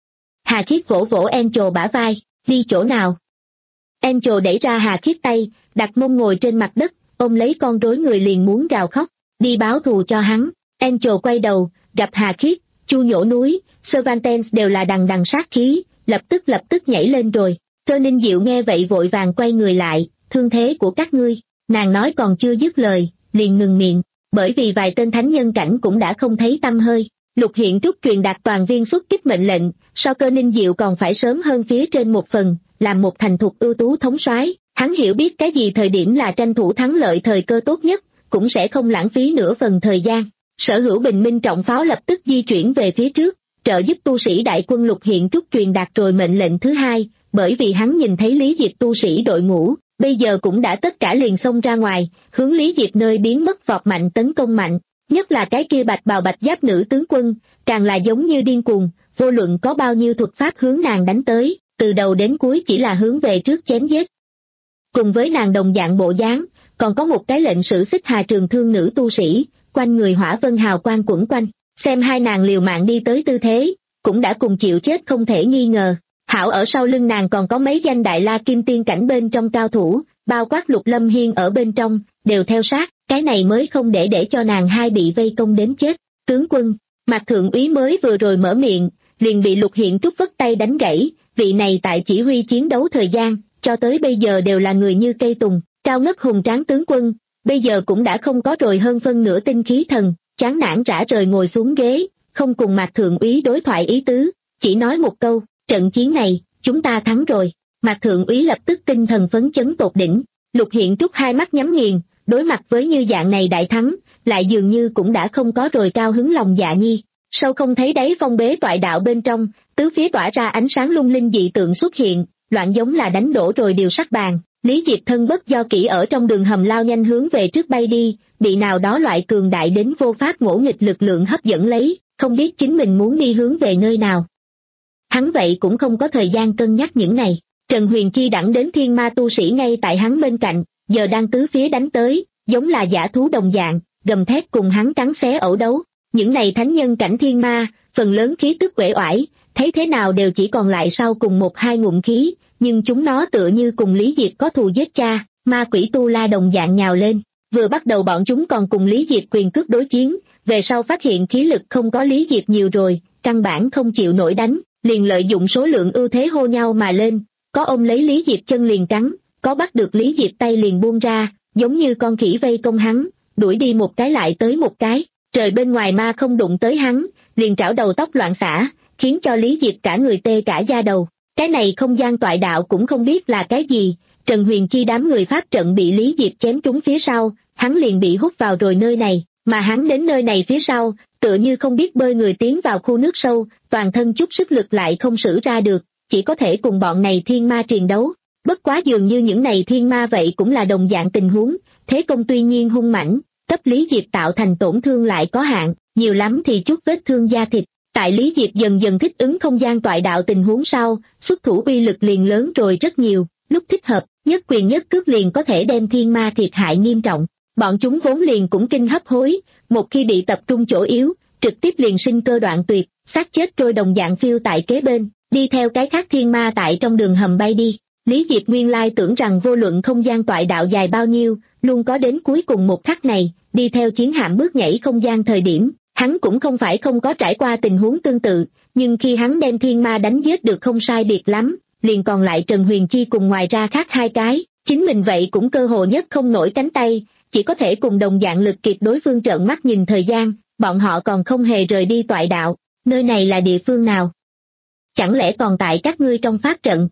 Hà Khiết vỗ vỗ Angel bả vai, đi chỗ nào? Angel đẩy ra Hà Khiết tay, đặt mông ngồi trên mặt đất, ôm lấy con rối người liền muốn gào khóc, đi báo thù cho hắn. Angel quay đầu, gặp Hà Khiết, Chu Nhổ Núi, Cervantes đều là đằng đằng sát khí, lập tức lập tức nhảy lên rồi. Cơ Ninh Diệu nghe vậy vội vàng quay người lại, thương thế của các ngươi, nàng nói còn chưa dứt lời, liền ngừng miệng, bởi vì vài tên thánh nhân cảnh cũng đã không thấy tăm hơi. Lục Hiện Trúc truyền đạt toàn viên xuất kích mệnh lệnh, sau Cơ Ninh Diệu còn phải sớm hơn phía trên một phần, làm một thành thục ưu tú thống soái, hắn hiểu biết cái gì thời điểm là tranh thủ thắng lợi thời cơ tốt nhất, cũng sẽ không lãng phí nửa phần thời gian. Sở Hữu Bình Minh trọng pháo lập tức di chuyển về phía trước, trợ giúp tu sĩ đại quân Lục Hiện Trúc truyền đạt rồi mệnh lệnh thứ hai, bởi vì hắn nhìn thấy Lý Diệp tu sĩ đội ngũ, bây giờ cũng đã tất cả liền xông ra ngoài, hướng Lý Diệp nơi biến mất vọt mạnh tấn công mạnh, nhất là cái kia bạch bào bạch giáp nữ tướng quân, càng là giống như điên cuồng, vô luận có bao nhiêu thuật pháp hướng nàng đánh tới, từ đầu đến cuối chỉ là hướng về trước chém giết. Cùng với nàng đồng dạng bộ dáng, còn có một cái lệnh sử xích hà trường thương nữ tu sĩ, quanh người hỏa vân hào quang quẩn quanh, xem hai nàng liều mạng đi tới tư thế, cũng đã cùng chịu chết không thể nghi ngờ. Hảo ở sau lưng nàng còn có mấy danh đại la kim tiên cảnh bên trong cao thủ, bao quát Lục Lâm Hiên ở bên trong, đều theo sát, cái này mới không để để cho nàng hai bị vây công đến chết. Tướng quân, Mạc Thượng úy mới vừa rồi mở miệng, liền bị Lục Hiện Trúc vất tay đánh gãy, vị này tại chỉ huy chiến đấu thời gian, cho tới bây giờ đều là người như cây tùng, cao ngất hùng tráng tướng quân, bây giờ cũng đã không có rồi hơn phân nửa tinh khí thần, chán nản rã rời ngồi xuống ghế, không cùng Mạc Thượng úy đối thoại ý tứ, chỉ nói một câu, trận chiến này, chúng ta thắng rồi. Mạc Thượng úy lập tức tinh thần phấn chấn tột đỉnh, Lục Hiện Trúc hai mắt nhắm nghiền, đối mặt với như dạng này đại thắng, lại dường như cũng đã không có rồi cao hứng lòng dạ nhi. Sâu không thấy đáy phong bế toại đạo bên trong, tứ phía tỏa ra ánh sáng lung linh dị tượng xuất hiện, loạn giống là đánh đổ rồi điều sắc bàn. Lý Diệp thân bất do kỹ ở trong đường hầm lao nhanh hướng về trước bay đi, bị nào đó loại cường đại đến vô pháp ngỗ nghịch lực lượng hấp dẫn lấy, không biết chính mình muốn đi hướng về nơi nào. Hắn vậy cũng không có thời gian cân nhắc những này. Trần Huyền Chi đẳng đến thiên ma tu sĩ ngay tại hắn bên cạnh, giờ đang tứ phía đánh tới, giống là dã thú đồng dạng, gầm thét cùng hắn cắn xé ẩu đấu. Những này thánh nhân cảnh thiên ma, phần lớn khí tức uể oải, thấy thế nào đều chỉ còn lại sau cùng một hai ngụm khí, nhưng chúng nó tựa như cùng Lý Diệp có thù giết cha, ma quỷ tu la đồng dạng nhào lên. Vừa bắt đầu bọn chúng còn cùng Lý Diệp quyền cước đối chiến, về sau phát hiện khí lực không có Lý Diệp nhiều rồi, căn bản không chịu nổi đánh, liền lợi dụng số lượng ưu thế hô nhau mà lên, có ôm lấy Lý Diệp chân liền cắn, có bắt được Lý Diệp tay liền buông ra, giống như con khỉ vây công hắn, đuổi đi một cái lại tới một cái, trời bên ngoài ma không đụng tới hắn, liền trảo đầu tóc loạn xả, khiến cho Lý Diệp cả người tê cả da đầu. Cái này không gian toại đạo cũng không biết là cái gì, Trần Huyền Chi đám người pháp trận bị Lý Diệp chém trúng phía sau, hắn liền bị hút vào rồi nơi này, mà hắn đến nơi này phía sau, tựa như không biết bơi người tiến vào khu nước sâu, toàn thân chút sức lực lại không sử ra được, chỉ có thể cùng bọn này thiên ma triền đấu. Bất quá dường như những này thiên ma vậy cũng là đồng dạng tình huống, thế công tuy nhiên hung mãnh, cấp Lý Diệp tạo thành tổn thương lại có hạn, nhiều lắm thì chút vết thương da thịt. Tại Lý Diệp dần dần thích ứng không gian toại đạo tình huống sau, xuất thủ uy lực liền lớn rồi rất nhiều, lúc thích hợp, nhất quyền nhất cước liền có thể đem thiên ma thiệt hại nghiêm trọng. Bọn chúng vốn liền cũng kinh hấp hối, một khi bị tập trung chỗ yếu, trực tiếp liền sinh cơ đoạn tuyệt, xác chết trôi đồng dạng phiêu tại kế bên, đi theo cái khác thiên ma tại trong đường hầm bay đi. Lý Diệp nguyên lai tưởng rằng vô luận không gian toại đạo dài bao nhiêu, luôn có đến cuối cùng một khắc này, đi theo chiến hạm bước nhảy không gian thời điểm, hắn cũng không phải không có trải qua tình huống tương tự, nhưng khi hắn đem thiên ma đánh giết được không sai biệt lắm, liền còn lại Trần Huyền Chi cùng ngoài ra khác hai cái, chính mình vậy cũng cơ hồ nhất không nổi cánh tay, chỉ có thể cùng đồng dạng lực kịp đối phương trợn mắt nhìn thời gian, bọn họ còn không hề rời đi toại đạo, nơi này là địa phương nào? Chẳng lẽ còn tại các ngươi trong pháp trận?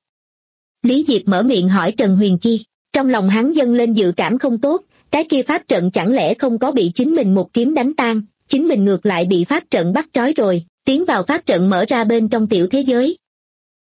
Lý Diệp mở miệng hỏi Trần Huyền Chi, trong lòng hắn dâng lên dự cảm không tốt, cái kia pháp trận chẳng lẽ không có bị chính mình một kiếm đánh tan, chính mình ngược lại bị pháp trận bắt trói rồi, tiến vào pháp trận mở ra bên trong tiểu thế giới.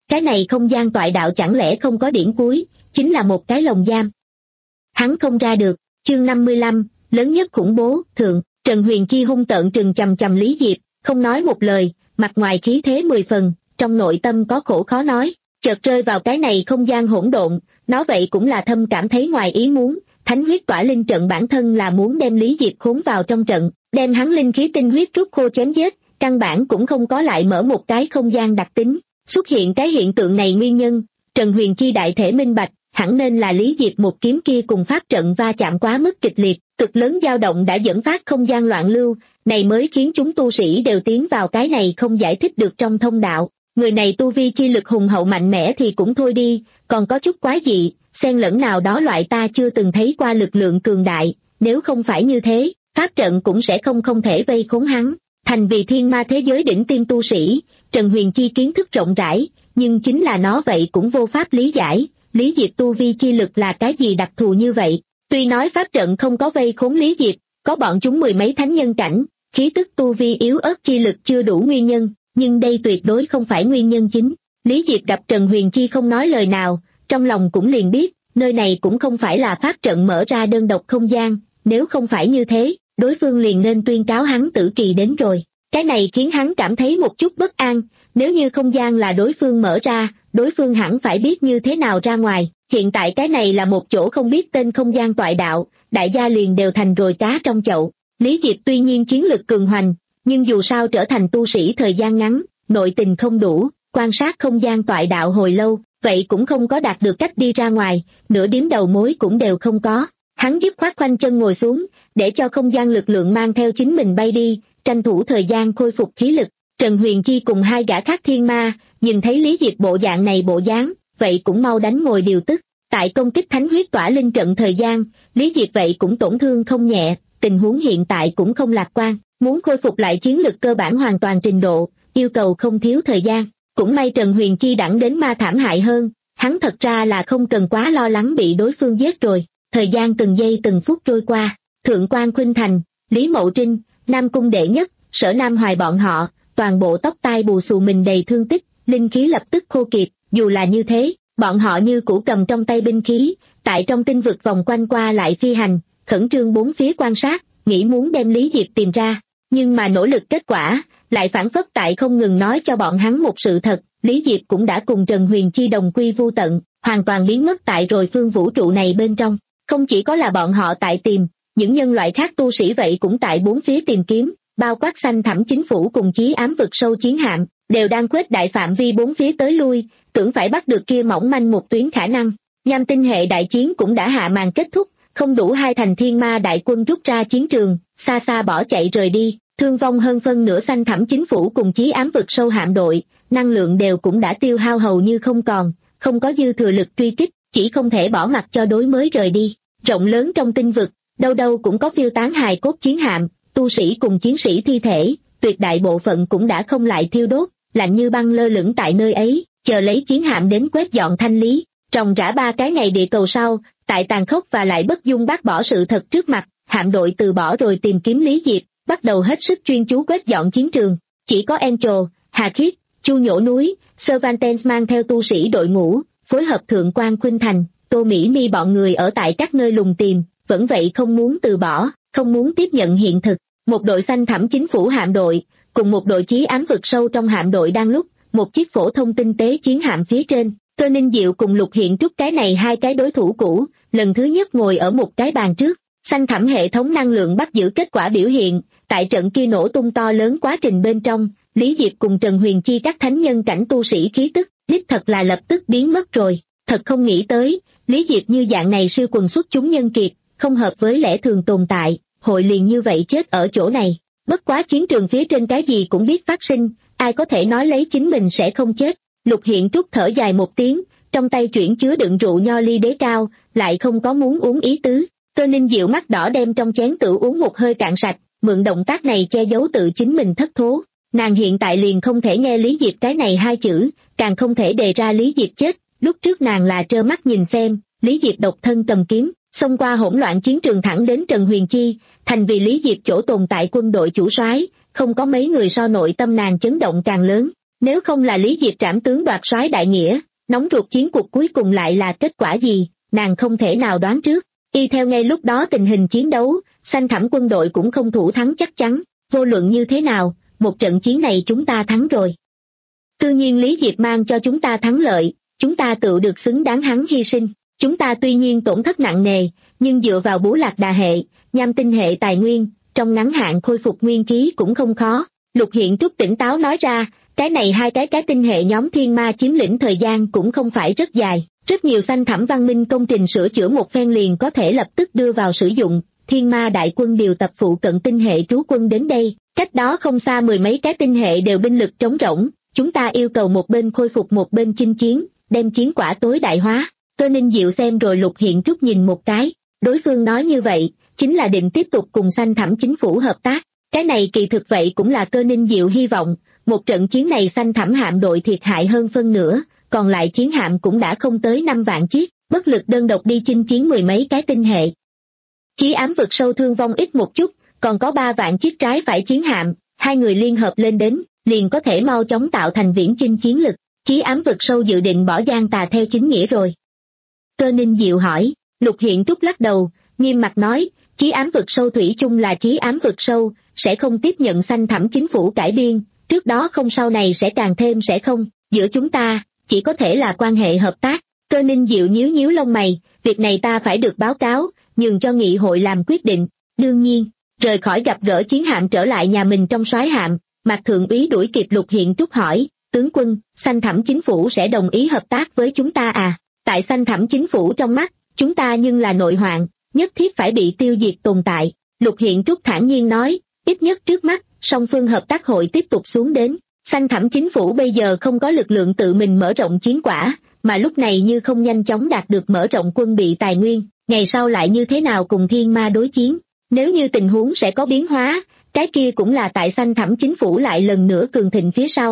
Cái này không gian toại đạo chẳng lẽ không có điểm cuối, chính là một cái lồng giam. Hắn không ra được. Chương năm mươi lăm, lớn nhất khủng bố, thượng. Trần Huyền Chi hung tợn trừng chằm chằm Lý Diệp, không nói một lời, mặt ngoài khí thế mười phần, trong nội tâm có khổ khó nói. Chợt rơi vào cái này không gian hỗn độn, nó vậy cũng là thâm cảm thấy ngoài ý muốn. Thánh huyết tỏa linh trận bản thân là muốn đem Lý Diệp khốn vào trong trận, đem hắn linh khí tinh huyết rút khô chém giết, căn bản cũng không có lại mở một cái không gian đặc tính. Xuất hiện cái hiện tượng này nguyên nhân, Trần Huyền Chi đại thể minh bạch, hẳn nên là Lý Diệp một kiếm kia cùng pháp trận va chạm quá mức kịch liệt, cực lớn dao động đã dẫn phát không gian loạn lưu, này mới khiến chúng tu sĩ đều tiến vào cái này không giải thích được trong thông đạo. Người này tu vi chi lực hùng hậu mạnh mẽ thì cũng thôi đi, còn có chút quái dị, xen lẫn nào đó loại ta chưa từng thấy qua lực lượng cường đại, nếu không phải như thế, pháp trận cũng sẽ không không thể vây khốn hắn. Thành vì thiên ma thế giới đỉnh tiêm tu sĩ, Trần Huyền Chi kiến thức rộng rãi, nhưng chính là nó vậy cũng vô pháp lý giải, Lý Diệp tu vi chi lực là cái gì đặc thù như vậy. Tuy nói pháp trận không có vây khốn Lý Diệp, có bọn chúng mười mấy thánh nhân cảnh, khí tức tu vi yếu ớt chi lực chưa đủ nguyên nhân, nhưng đây tuyệt đối không phải nguyên nhân chính. Lý Diệp gặp Trần Huyền Chi không nói lời nào, trong lòng cũng liền biết, nơi này cũng không phải là pháp trận mở ra đơn độc không gian, nếu không phải như thế, đối phương liền nên tuyên cáo hắn tử kỳ đến rồi. Cái này khiến hắn cảm thấy một chút bất an, nếu như không gian là đối phương mở ra, đối phương hẳn phải biết như thế nào ra ngoài. Hiện tại cái này là một chỗ không biết tên không gian toại đạo, đại gia liền đều thành rồi cá trong chậu. Lý Diệp tuy nhiên chiến lực cường hoành, nhưng dù sao trở thành tu sĩ thời gian ngắn, nội tình không đủ, quan sát không gian toại đạo hồi lâu, vậy cũng không có đạt được cách đi ra ngoài, nửa điếm đầu mối cũng đều không có. Hắn dứt khoát khoanh chân ngồi xuống, để cho không gian lực lượng mang theo chính mình bay đi, tranh thủ thời gian khôi phục khí lực. Trần Huyền Chi cùng hai gã khác thiên ma, nhìn thấy Lý Diệp bộ dạng này bộ dáng, vậy cũng mau đánh ngồi điều tức. Tại công kích thánh huyết tỏa linh trận thời gian, Lý Diệp vậy cũng tổn thương không nhẹ, tình huống hiện tại cũng không lạc quan, muốn khôi phục lại chiến lực cơ bản hoàn toàn trình độ, yêu cầu không thiếu thời gian. Cũng may Trần Huyền Chi đẳng đến ma thảm hại hơn, hắn thật ra là không cần quá lo lắng bị đối phương giết rồi. Thời gian từng giây từng phút trôi qua, Thượng Quan Khuynh Thành, Lý Mậu Trinh, Nam Cung Đệ Nhất, Sở Nam Hoài bọn họ, toàn bộ tóc tai bù xù mình đầy thương tích, linh khí lập tức khô kiệt. Dù là như thế, bọn họ như cũ cầm trong tay binh khí, tại trong tinh vực vòng quanh qua lại phi hành, khẩn trương bốn phía quan sát, nghĩ muốn đem Lý Diệp tìm ra. Nhưng mà nỗ lực kết quả, lại phản phất tại không ngừng nói cho bọn hắn một sự thật, Lý Diệp cũng đã cùng Trần Huyền Chi đồng quy vu tận, hoàn toàn biến mất tại rồi phương vũ trụ này bên trong. Không chỉ có là bọn họ tại tìm, những nhân loại khác tu sĩ vậy cũng tại bốn phía tìm kiếm, bao quát xanh thẳm chính phủ cùng chí ám vực sâu chiến hạm, đều đang khuếch đại phạm vi bốn phía tới lui, tưởng phải bắt được kia mỏng manh một tuyến khả năng. Nham tinh hệ đại chiến cũng đã hạ màn kết thúc, không đủ hai thành thiên ma đại quân rút ra chiến trường, xa xa bỏ chạy rời đi, thương vong hơn phân nửa xanh thẳm chính phủ cùng chí ám vực sâu hạm đội, năng lượng đều cũng đã tiêu hao hầu như không còn, không có dư thừa lực truy kích, chỉ không thể bỏ mặc cho đối mới rời đi. Rộng lớn trong tinh vực, đâu đâu cũng có phiêu tán hài cốt chiến hạm, tu sĩ cùng chiến sĩ thi thể, tuyệt đại bộ phận cũng đã không lại thiêu đốt, lạnh như băng lơ lửng tại nơi ấy, chờ lấy chiến hạm đến quét dọn thanh lý. Ròng rã ba cái ngày địa cầu sau, tại tàn khốc và lại bất dung bác bỏ sự thật trước mặt, hạm đội từ bỏ rồi tìm kiếm Lý Diệp, bắt đầu hết sức chuyên chú quét dọn chiến trường. Chỉ có Angel, Hà Khiết, Chu Nhổ Núi, Cervantes mang theo tu sĩ đội ngũ, phối hợp Thượng Quan Khuynh Thành, Tô Mỹ Mi bọn người ở tại các nơi lùng tìm, vẫn vậy không muốn từ bỏ, không muốn tiếp nhận hiện thực. Một đội xanh thẳm chính phủ hạm đội, cùng một đội chí ám vực sâu trong hạm đội đang lúc, một chiếc phổ thông tinh tế chiến hạm phía trên, Cơ Ninh Diệu cùng Lục Hiện Trúc cái này hai cái đối thủ cũ, lần thứ nhất ngồi ở một cái bàn trước. Xanh thẳm hệ thống năng lượng bắt giữ kết quả biểu hiện, tại trận kia nổ tung to lớn quá trình bên trong, Lý Diệp cùng Trần Huyền Chi các thánh nhân cảnh tu sĩ khí tức, đích thật là lập tức biến mất rồi. Thật không nghĩ tới, Lý Diệp như dạng này siêu quần xuất chúng nhân kiệt, không hợp với lẽ thường tồn tại, hội liền như vậy chết ở chỗ này. Bất quá chiến trường phía trên cái gì cũng biết phát sinh, ai có thể nói lấy chính mình sẽ không chết. Lục Hiện Trúc thở dài một tiếng, trong tay chuyển chứa đựng rượu nho ly đế cao, lại không có muốn uống ý tứ. Cơ Ninh Diệu mắt đỏ đem trong chén tự uống một hơi cạn sạch, mượn động tác này che giấu tự chính mình thất thố. Nàng hiện tại liền không thể nghe Lý Diệp cái này hai chữ, càng không thể đề ra Lý Diệp chết. Lúc trước nàng là trơ mắt nhìn xem, Lý Diệp độc thân cầm kiếm, xông qua hỗn loạn chiến trường thẳng đến Trần Huyền Chi, thành vì Lý Diệp chỗ tồn tại quân đội chủ soái, không có mấy người so nội tâm nàng chấn động càng lớn. Nếu không là Lý Diệp trảm tướng đoạt soái đại nghĩa, nóng ruột chiến cuộc cuối cùng lại là kết quả gì, nàng không thể nào đoán trước. Y theo ngay lúc đó tình hình chiến đấu, xanh thẳm quân đội cũng không thủ thắng chắc chắn, vô luận như thế nào, một trận chiến này chúng ta thắng rồi. Tự nhiên Lý Diệp mang cho chúng ta thắng lợi, chúng ta tự được xứng đáng hắn hy sinh. Chúng ta tuy nhiên tổn thất nặng nề, nhưng dựa vào Bú Lạc Đà hệ, Nham Tinh hệ tài nguyên, trong ngắn hạn khôi phục nguyên khí cũng không khó. Lục Hiện Trúc tỉnh táo nói ra, cái này hai cái cái tinh hệ nhóm thiên ma chiếm lĩnh thời gian cũng không phải rất dài. Rất nhiều xanh thẳm văn minh công trình sửa chữa một phen liền có thể lập tức đưa vào sử dụng, thiên ma đại quân điều tập phụ cận tinh hệ trú quân đến đây, cách đó không xa mười mấy cái tinh hệ đều binh lực trống rỗng, chúng ta yêu cầu một bên khôi phục một bên chinh chiến, đem chiến quả tối đại hóa. Cơ Ninh Diệu xem rồi Lục Hiện Trúc nhìn một cái, đối phương nói như vậy, chính là định tiếp tục cùng xanh thẳm chính phủ hợp tác. Cái này kỳ thực vậy cũng là Cơ Ninh Diệu hy vọng, một trận chiến này xanh thẳm hạm đội thiệt hại hơn phân nửa, còn lại chiến hạm cũng đã không tới năm vạn chiếc, bất lực đơn độc đi chinh chiến mười mấy cái tinh hệ. Chí ám vực sâu thương vong ít một chút, còn có ba vạn chiếc trái phải chiến hạm, hai người liên hợp lên đến, liền có thể mau chóng tạo thành viễn chinh chiến lực. Chí ám vực sâu dự định bỏ Giang Tà theo chính nghĩa rồi. Cơ Ninh Diệu hỏi, Lục Hiện Trúc lắc đầu, nghiêm mặt nói, chí ám vực sâu thủy chung là chí ám vực sâu, sẽ không tiếp nhận xanh thẳm chính phủ cải biên, trước đó không sau này sẽ càng thêm sẽ không, giữa chúng ta, chỉ có thể là quan hệ hợp tác. Cơ Ninh Diệu nhíu nhíu lông mày, việc này ta phải được báo cáo, nhường cho nghị hội làm quyết định. Đương nhiên, rời khỏi gặp gỡ chiến hạm trở lại nhà mình trong soái hạm, Mạc Thượng úy đuổi kịp Lục Hiện Trúc hỏi, tướng quân, xanh thẳm chính phủ sẽ đồng ý hợp tác với chúng ta à? Tại xanh thẳm chính phủ trong mắt, chúng ta nhưng là nội hoạn, nhất thiết phải bị tiêu diệt tồn tại. Lục Hiện Trúc thản nhiên nói, ít nhất trước mắt, song phương hợp tác hội tiếp tục xuống đến. Xanh thẳm chính phủ bây giờ không có lực lượng tự mình mở rộng chiến quả, mà lúc này như không nhanh chóng đạt được mở rộng quân bị tài nguyên, ngày sau lại như thế nào cùng thiên ma đối chiến. Nếu như tình huống sẽ có biến hóa, cái kia cũng là tại xanh thẳm chính phủ lại lần nữa cường thịnh phía sau.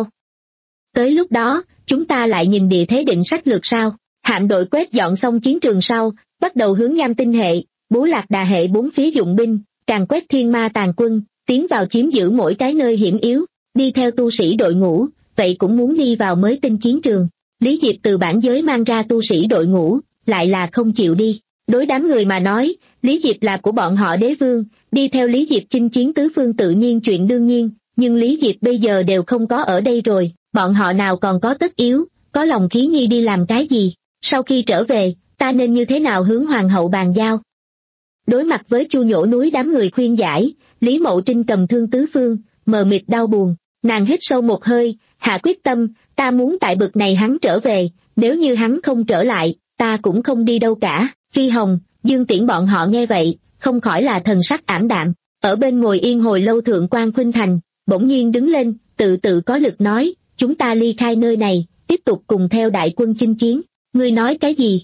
Tới lúc đó, chúng ta lại nhìn địa thế định sách lược sao. Hạm đội quét dọn xong chiến trường sau, bắt đầu hướng Nham Tinh hệ, Bú Lạc Đà hệ bốn phía dụng binh, càng quét thiên ma tàn quân, tiến vào chiếm giữ mỗi cái nơi hiểm yếu, đi theo tu sĩ đội ngũ, vậy cũng muốn đi vào mới tinh chiến trường. Lý Diệp từ bản giới mang ra tu sĩ đội ngũ, lại là không chịu đi. Đối đám người mà nói, Lý Diệp là của bọn họ đế vương, đi theo Lý Diệp chinh chiến tứ phương tự nhiên chuyện đương nhiên, nhưng Lý Diệp bây giờ đều không có ở đây rồi, bọn họ nào còn có tất yếu, có lòng khí nhi đi làm cái gì. Sau khi trở về, ta nên như thế nào hướng hoàng hậu bàn giao? Đối mặt với Chu Nhổ núi đám người khuyên giải, Lý Mậu Trinh cầm thương tứ phương, mờ mịt đau buồn, nàng hít sâu một hơi, hạ quyết tâm, ta muốn tại bực này hắn trở về, nếu như hắn không trở lại, ta cũng không đi đâu cả. Phi Hồng, Dương Tiễn bọn họ nghe vậy, không khỏi là thần sắc ảm đạm. Ở bên ngồi yên hồi lâu Thượng quan Khuynh Thành, bỗng nhiên đứng lên, tự tự có lực nói, chúng ta ly khai nơi này, tiếp tục cùng theo đại quân chinh chiến. Ngươi nói cái gì?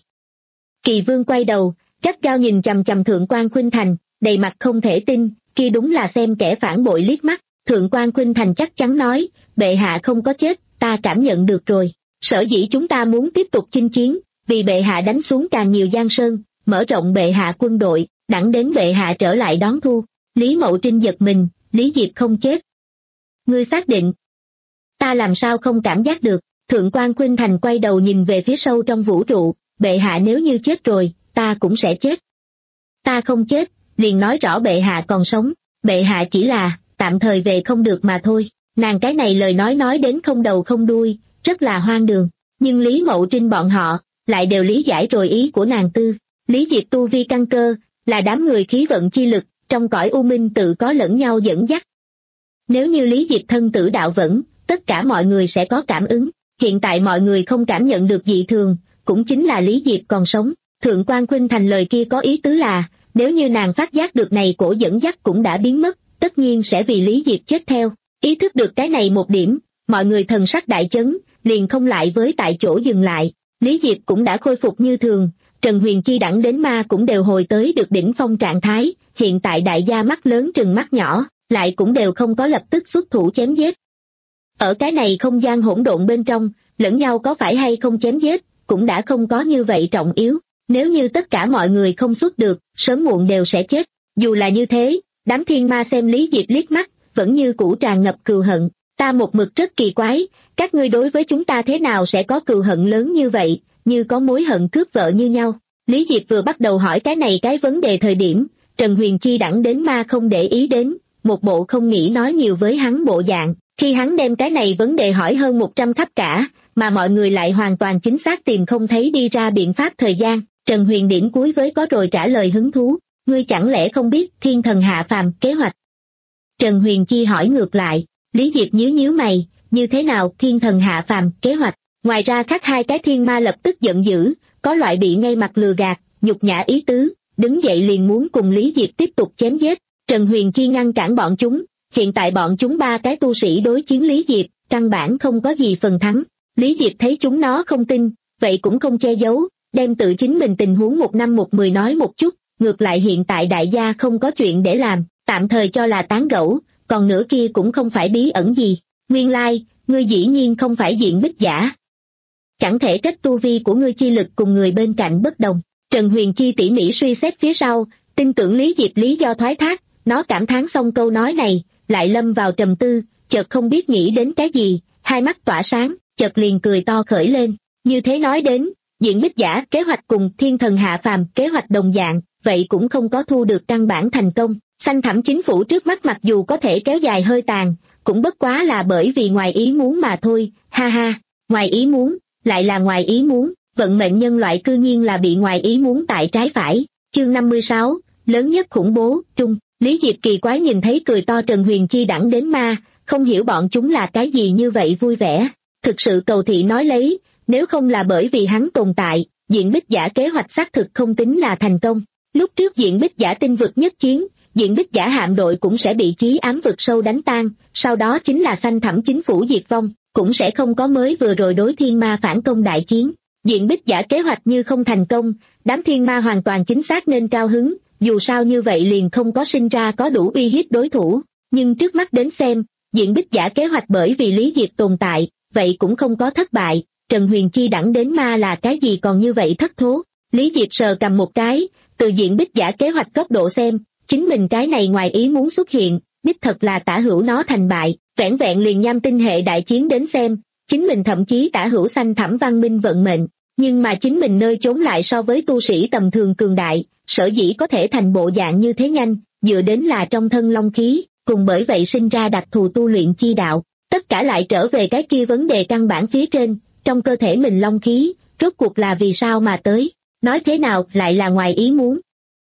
Kỳ Vương quay đầu, gắt gao nhìn chằm chằm Thượng quan Khuynh Thành, đầy mặt không thể tin, kia đúng là xem kẻ phản bội liếc mắt. Thượng quan Khuynh Thành chắc chắn nói, bệ hạ không có chết, ta cảm nhận được rồi. Sở dĩ chúng ta muốn tiếp tục chinh chiến, vì bệ hạ đánh xuống càng nhiều giang sơn, mở rộng bệ hạ quân đội, đặng đến bệ hạ trở lại đón thu. Lý Mậu Trinh giật mình, Lý Diệp không chết. Ngươi xác định? Ta làm sao không cảm giác được? Thượng quan Khuynh Thành quay đầu nhìn về phía sâu trong vũ trụ, bệ hạ nếu như chết rồi, ta cũng sẽ chết. Ta không chết, liền nói rõ bệ hạ còn sống, bệ hạ chỉ là, tạm thời về không được mà thôi. Nàng cái này lời nói nói đến không đầu không đuôi, rất là hoang đường, nhưng Lý Mậu Trinh bọn họ, lại đều lý giải rồi ý của nàng tư. Lý Diệp tu vi căn cơ, là đám người khí vận chi lực, trong cõi u minh tự có lẫn nhau dẫn dắt. Nếu như Lý Diệp thân tử đạo vững, tất cả mọi người sẽ có cảm ứng. Hiện tại mọi người không cảm nhận được dị thường, cũng chính là Lý Diệp còn sống. Thượng quan Khuynh Thành lời kia có ý tứ là, nếu như nàng phát giác được này cổ dẫn dắt cũng đã biến mất, tất nhiên sẽ vì Lý Diệp chết theo. Ý thức được cái này một điểm, mọi người thần sắc đại chấn, liền không lại với tại chỗ dừng lại. Lý Diệp cũng đã khôi phục như thường, Trần Huyền Chi đẳng đến ma cũng đều hồi tới được đỉnh phong trạng thái, hiện tại đại gia mắt lớn trừng mắt nhỏ, lại cũng đều không có lập tức xuất thủ chém giết. Ở cái này không gian hỗn độn bên trong, lẫn nhau có phải hay không chém giết, cũng đã không có như vậy trọng yếu. Nếu như tất cả mọi người không xuất được, sớm muộn đều sẽ chết. Dù là như thế, đám thiên ma xem Lý Diệp liếc mắt, vẫn như cũ tràn ngập cừu hận. Ta Ta một mực rất kỳ quái, các ngươi đối với chúng ta thế nào sẽ có cừu hận lớn như vậy, như có mối hận cướp vợ như nhau. Lý Diệp vừa bắt đầu hỏi cái này cái vấn đề thời điểm, Trần Huyền Chi đẳng đến ma không để ý đến, một bộ không nghĩ nói nhiều với hắn bộ dạng. Khi hắn đem cái này vấn đề hỏi hơn một trăm khắp cả, mà mọi người lại hoàn toàn chính xác tìm không thấy đi ra biện pháp thời gian, Trần Huyền điểm cuối với có rồi trả lời hứng thú. Ngươi chẳng lẽ không biết thiên thần hạ phàm kế hoạch? Trần Huyền Chi hỏi ngược lại. Lý Diệp nhíu nhíu mày, như thế nào thiên thần hạ phàm kế hoạch? Ngoài ra khác hai cái thiên ma lập tức giận dữ, có loại bị ngay mặt lừa gạt, nhục nhã ý tứ, đứng dậy liền muốn cùng Lý Diệp tiếp tục chém giết. Trần Huyền Chi ngăn cản bọn chúng, hiện tại bọn chúng ba cái tu sĩ đối chiến Lý Diệp, căn bản không có gì phần thắng. Lý Diệp thấy chúng nó không tin, vậy cũng không che giấu, đem tự chính mình tình huống một năm một mười nói một chút, ngược lại hiện tại đại gia không có chuyện để làm, tạm thời cho là tán gẫu, còn nữa kia cũng không phải bí ẩn gì. Nguyên lai, ngươi dĩ nhiên không phải diện bích giả. Chẳng thể trách tu vi của ngươi chi lực cùng người bên cạnh bất đồng. Trần Huyền Chi tỉ mỉ suy xét phía sau, tin tưởng Lý Diệp lý do thoái thác, nó cảm thán xong câu nói này, lại lâm vào trầm tư, chợt không biết nghĩ đến cái gì, hai mắt tỏa sáng, chợt liền cười to khởi lên. Như thế nói đến, diện bích giả kế hoạch cùng thiên thần hạ phàm kế hoạch đồng dạng, vậy cũng không có thu được căn bản thành công. Xanh thẳm chính phủ trước mắt mặc dù có thể kéo dài hơi tàn, cũng bất quá là bởi vì ngoài ý muốn mà thôi, ha ha, ngoài ý muốn, lại là ngoài ý muốn, vận mệnh nhân loại cư nhiên là bị ngoài ý muốn tại trái phải. Chương năm mươi sáu, lớn nhất khủng bố, trung. Lý Diệp kỳ quái nhìn thấy cười to Trần Huyền Chi đẳng đến ma, không hiểu bọn chúng là cái gì như vậy vui vẻ. Thực sự cầu thị nói lấy, nếu không là bởi vì hắn tồn tại, diện bích giả kế hoạch xác thực không tính là thành công. Lúc trước diện bích giả tinh vực nhất chiến, diện bích giả hạm đội cũng sẽ bị chí ám vực sâu đánh tan, sau đó chính là xanh thẳm chính phủ diệt vong, cũng sẽ không có mới vừa rồi đối thiên ma phản công đại chiến. Diện bích giả kế hoạch như không thành công, đám thiên ma hoàn toàn chính xác nên cao hứng, dù sao như vậy liền không có sinh ra có đủ uy hiếp đối thủ. Nhưng trước mắt đến xem, diện bích giả kế hoạch bởi vì Lý Diệp tồn tại, vậy cũng không có thất bại. Trần Huyền Chi đẳng đến ma là cái gì còn như vậy thất thố. Lý Diệp sờ cầm một cái, từ diện bích giả kế hoạch góc độ xem, chính mình cái này ngoài ý muốn xuất hiện, đích thật là tả hữu nó thành bại, vẻn vẹn liền nham tinh hệ đại chiến đến xem, chính mình thậm chí tả hữu xanh thẳm văn minh vận mệnh, nhưng mà chính mình nơi trốn lại so với tu sĩ tầm thường cường đại, sở dĩ có thể thành bộ dạng như thế nhanh, dựa đến là trong thân long khí, cùng bởi vậy sinh ra đặc thù tu luyện chi đạo, tất cả lại trở về cái kia vấn đề căn bản phía trên, trong cơ thể mình long khí, rốt cuộc là vì sao mà tới, nói thế nào lại là ngoài ý muốn.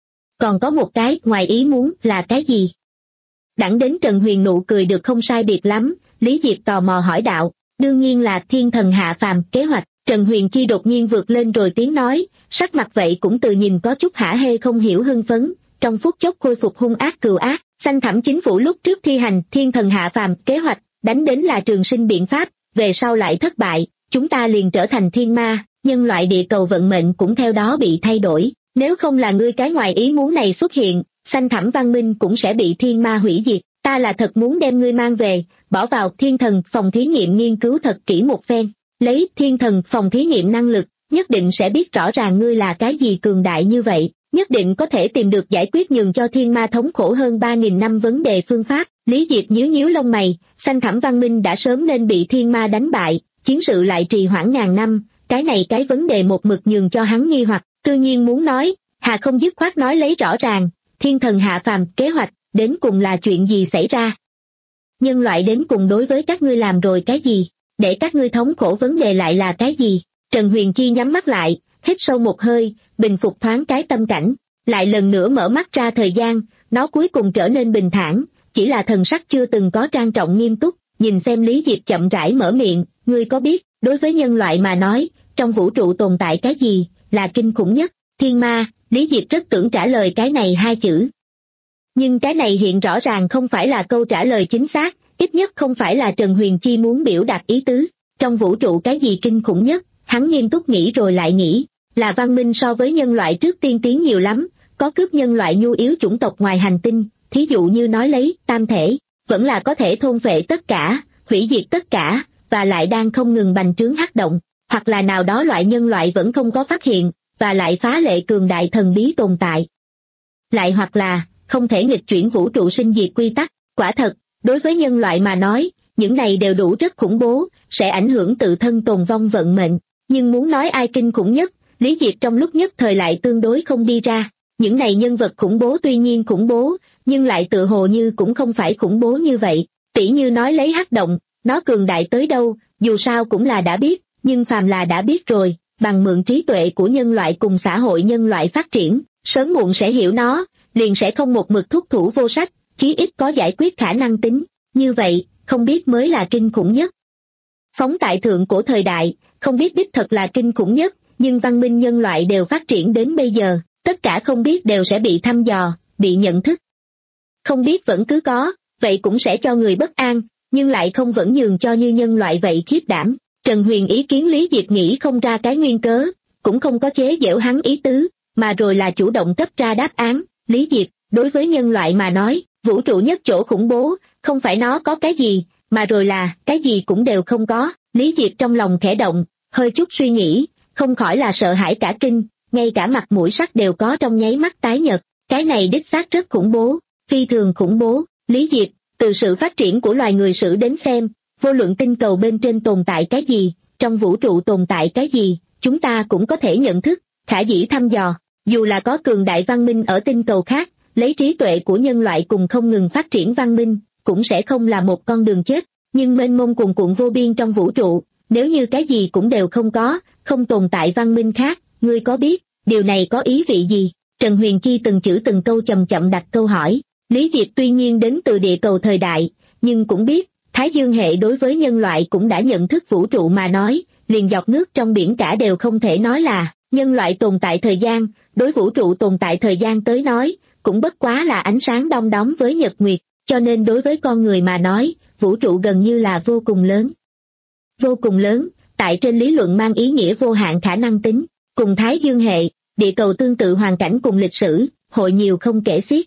Còn có một cái ngoài ý muốn là cái gì? Đẳng đến Trần Huyền nụ cười được không sai biệt lắm, Lý Diệp tò mò hỏi đạo, đương nhiên là thiên thần hạ phàm kế hoạch. Trần Huyền Chi đột nhiên vượt lên rồi tiếng nói, sắc mặt vậy cũng từ nhìn có chút hả hê không hiểu hưng phấn, trong phút chốc khôi phục hung ác cừu ác. Xanh thẳm chính phủ lúc trước thi hành thiên thần hạ phàm kế hoạch, đánh đến là trường sinh biện pháp, về sau lại thất bại, chúng ta liền trở thành thiên ma, nhân loại địa cầu vận mệnh cũng theo đó bị thay đổi. Nếu không là ngươi cái ngoài ý muốn này xuất hiện, xanh thẳm văn minh cũng sẽ bị thiên ma hủy diệt. Ta là thật muốn đem ngươi mang về, bỏ vào thiên thần phòng thí nghiệm nghiên cứu thật kỹ một phen. Lấy thiên thần phòng thí nghiệm năng lực, nhất định sẽ biết rõ ràng ngươi là cái gì cường đại như vậy, nhất định có thể tìm được giải quyết nhường cho thiên ma thống khổ hơn ba nghìn năm vấn đề phương pháp. Lý Diệp nhíu nhíu lông mày, xanh thẳm văn minh đã sớm nên bị thiên ma đánh bại, chiến sự lại trì hoãn ngàn năm, cái này cái vấn đề một mực nhường cho hắn nghi hoặc, tự nhiên muốn nói, hà không dứt khoát nói lấy rõ ràng, thiên thần hạ phàm kế hoạch, đến cùng là chuyện gì xảy ra? Nhân loại đến cùng đối với các ngươi làm rồi cái gì? Để các ngươi thống khổ vấn đề lại là cái gì? Trần Huyền Chi nhắm mắt lại, hít sâu một hơi, bình phục thoáng cái tâm cảnh, lại lần nữa mở mắt ra thời gian, nó cuối cùng trở nên bình thản, chỉ là thần sắc chưa từng có trang trọng nghiêm túc, nhìn xem Lý Diệp chậm rãi mở miệng, ngươi có biết, đối với nhân loại mà nói, trong vũ trụ tồn tại cái gì, là kinh khủng nhất? Thiên ma. Lý Diệp rất tưởng trả lời cái này hai chữ. Nhưng cái này hiện rõ ràng không phải là câu trả lời chính xác, ít nhất không phải là Trần Huyền Chi muốn biểu đạt ý tứ. Trong vũ trụ cái gì kinh khủng nhất, hắn nghiêm túc nghĩ rồi lại nghĩ, là văn minh so với nhân loại trước tiên tiến nhiều lắm, có cướp nhân loại nhu yếu chủng tộc ngoài hành tinh, thí dụ như nói lấy tam thể, vẫn là có thể thôn phệ tất cả, hủy diệt tất cả, và lại đang không ngừng bành trướng hắc động, hoặc là nào đó loại nhân loại vẫn không có phát hiện, và lại phá lệ cường đại thần bí tồn tại. Lại hoặc là, không thể nghịch chuyển vũ trụ sinh diệt quy tắc, quả thật, đối với nhân loại mà nói, những này đều đủ rất khủng bố, sẽ ảnh hưởng tự thân tồn vong vận mệnh. Nhưng muốn nói ai kinh khủng nhất, Lý Diệp trong lúc nhất thời lại tương đối không đi ra. Những này nhân vật khủng bố tuy nhiên khủng bố, nhưng lại tự hồ như cũng không phải khủng bố như vậy. Tỉ như nói lấy Hắc Động, nó cường đại tới đâu, dù sao cũng là đã biết, nhưng phàm là đã biết rồi, bằng mượn trí tuệ của nhân loại cùng xã hội nhân loại phát triển, sớm muộn sẽ hiểu nó, liền sẽ không một mực thúc thủ vô sách, chí ít có giải quyết khả năng tính. Như vậy, không biết mới là kinh khủng nhất. Phóng tại thượng cổ thời đại, không biết đích thật là kinh khủng nhất, nhưng văn minh nhân loại đều phát triển đến bây giờ, tất cả không biết đều sẽ bị thăm dò, bị nhận thức. Không biết vẫn cứ có, vậy cũng sẽ cho người bất an, nhưng lại không vẫn nhường cho như nhân loại vậy khiếp đảm. Trần Huyền ý kiến Lý Diệp nghĩ không ra cái nguyên cớ, cũng không có chế giễu hắn ý tứ, mà rồi là chủ động cấp ra đáp án. Lý Diệp, đối với nhân loại mà nói, vũ trụ nhất chỗ khủng bố, không phải nó có cái gì, mà rồi là cái gì cũng đều không có. Lý Diệp trong lòng khẽ động, hơi chút suy nghĩ, không khỏi là sợ hãi cả kinh, ngay cả mặt mũi sắc đều có trong nháy mắt tái nhợt. Cái này đích xác rất khủng bố, phi thường khủng bố. Lý Diệp, từ sự phát triển của loài người sử đến xem, vô luận tinh cầu bên trên tồn tại cái gì, trong vũ trụ tồn tại cái gì, chúng ta cũng có thể nhận thức, khả dĩ thăm dò. Dù là có cường đại văn minh ở tinh cầu khác, lấy trí tuệ của nhân loại cùng không ngừng phát triển văn minh, cũng sẽ không là một con đường chết. Nhưng mênh mông cuồn cuộn vô biên trong vũ trụ, nếu như cái gì cũng đều không có, không tồn tại văn minh khác, ngươi có biết, điều này có ý vị gì? Trần Huyền Chi từng chữ từng câu chậm chậm đặt câu hỏi. Lý Diệp tuy nhiên đến từ địa cầu thời đại, nhưng cũng biết, Thái Dương hệ đối với nhân loại cũng đã nhận thức vũ trụ mà nói, liền giọt nước trong biển cả đều không thể nói là, nhân loại tồn tại thời gian, đối vũ trụ tồn tại thời gian tới nói, cũng bất quá là ánh sáng đong đóm với nhật nguyệt, cho nên đối với con người mà nói, vũ trụ gần như là vô cùng lớn. Vô cùng lớn, tại trên lý luận mang ý nghĩa vô hạn khả năng tính, cùng Thái Dương hệ, địa cầu tương tự hoàn cảnh cùng lịch sử, hội nhiều không kể xiết.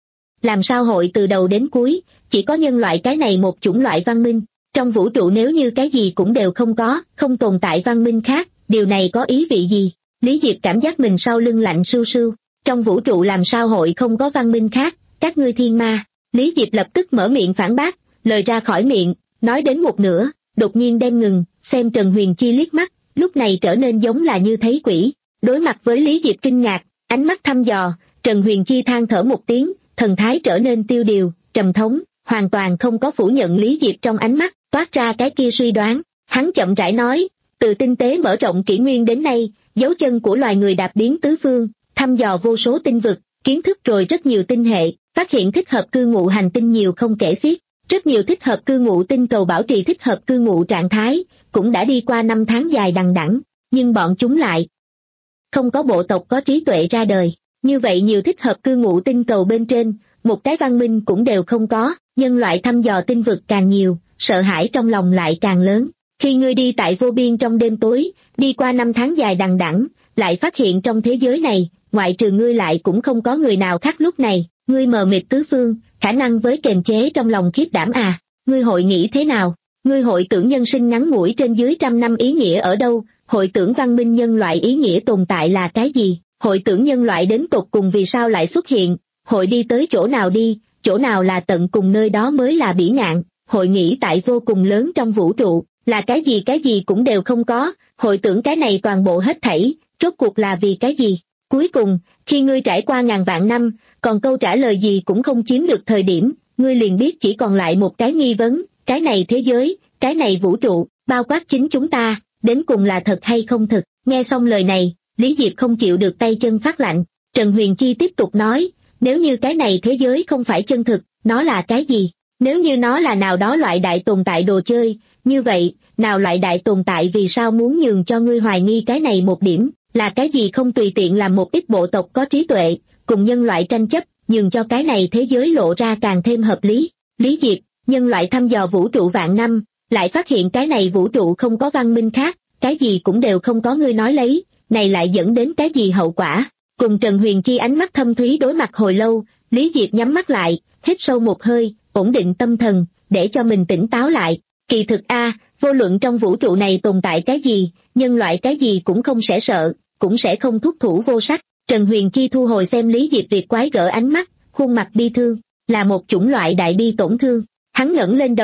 Làm sao hội từ đầu đến cuối, chỉ có nhân loại cái này một chủng loại văn minh, trong vũ trụ nếu như cái gì cũng đều không có, không tồn tại văn minh khác, điều này có ý vị gì? Lý Diệp cảm giác mình sau lưng lạnh sưu sưu, trong vũ trụ làm sao hội không có văn minh khác, các ngươi thiên ma. Lý Diệp lập tức mở miệng phản bác, lời ra khỏi miệng, nói đến một nửa, đột nhiên đem ngừng, xem Trần Huyền Chi liếc mắt, lúc này trở nên giống là như thấy quỷ. Đối mặt với Lý Diệp kinh ngạc, ánh mắt thăm dò, Trần Huyền Chi than thở một tiếng, thần thái trở nên tiêu điều, trầm thống, hoàn toàn không có phủ nhận Lý Diệp trong ánh mắt, toát ra cái kia suy đoán. Hắn chậm rãi nói, từ tinh tế mở rộng kỷ nguyên đến nay, dấu chân của loài người đạp biến tứ phương, thăm dò vô số tinh vực, kiến thức rồi rất nhiều tinh hệ, phát hiện thích hợp cư ngụ hành tinh nhiều không kể xiết, rất nhiều thích hợp cư ngụ tinh cầu bảo trì thích hợp cư ngụ trạng thái, cũng đã đi qua năm tháng dài đằng đẵng, nhưng bọn chúng lại không có bộ tộc có trí tuệ ra đời. Như vậy nhiều thích hợp cư ngụ tinh cầu bên trên, một cái văn minh cũng đều không có, nhân loại thăm dò tinh vực càng nhiều, sợ hãi trong lòng lại càng lớn. Khi ngươi đi tại vô biên trong đêm tối, đi qua năm tháng dài đằng đẵng, lại phát hiện trong thế giới này, ngoại trừ ngươi lại cũng không có người nào khác lúc này, ngươi mờ mịt tứ phương, khả năng với kềm chế trong lòng khiếp đảm à, ngươi hội nghĩ thế nào? Ngươi hội tưởng nhân sinh ngắn ngủi trên dưới trăm năm ý nghĩa ở đâu? Hội tưởng văn minh nhân loại ý nghĩa tồn tại là cái gì? Hội tưởng nhân loại đến tột cùng vì sao lại xuất hiện? Hội đi tới chỗ nào đi? Chỗ nào là tận cùng nơi đó mới là bỉ ngạn? Hội nghĩ tại vô cùng lớn trong vũ trụ, là cái gì cái gì cũng đều không có? Hội tưởng cái này toàn bộ hết thảy, rốt cuộc là vì cái gì? Cuối cùng, khi ngươi trải qua ngàn vạn năm, còn câu trả lời gì cũng không chiếm được thời điểm, ngươi liền biết chỉ còn lại một cái nghi vấn, cái này thế giới, cái này vũ trụ, bao quát chính chúng ta, đến cùng là thật hay không thực. Nghe xong lời này, Lý Diệp không chịu được tay chân phát lạnh. Trần Huyền Chi tiếp tục nói, nếu như cái này thế giới không phải chân thực, nó là cái gì? Nếu như nó là nào đó loại đại tồn tại đồ chơi, như vậy, nào loại đại tồn tại vì sao muốn nhường cho ngươi hoài nghi cái này một điểm, là cái gì không tùy tiện làm một ít bộ tộc có trí tuệ, cùng nhân loại tranh chấp, nhường cho cái này thế giới lộ ra càng thêm hợp lý. Lý Diệp, nhân loại thăm dò vũ trụ vạn năm, lại phát hiện cái này vũ trụ không có văn minh khác, cái gì cũng đều không có ngươi nói lấy, này lại dẫn đến cái gì hậu quả? Cùng Trần Huyền Chi ánh mắt thâm thúy đối mặt hồi lâu, Lý Diệp nhắm mắt lại, hít sâu một hơi, ổn định tâm thần, để cho mình tỉnh táo lại. Kỳ thực a, vô luận trong vũ trụ này tồn tại cái gì, nhân loại cái gì cũng không sẽ sợ, cũng sẽ không thúc thủ vô sách. Trần Huyền Chi thu hồi xem Lý Diệp việc quái gở ánh mắt, khuôn mặt bi thương, là một chủng loại đại bi tổn thương. Hắn ngẩng lên đầu,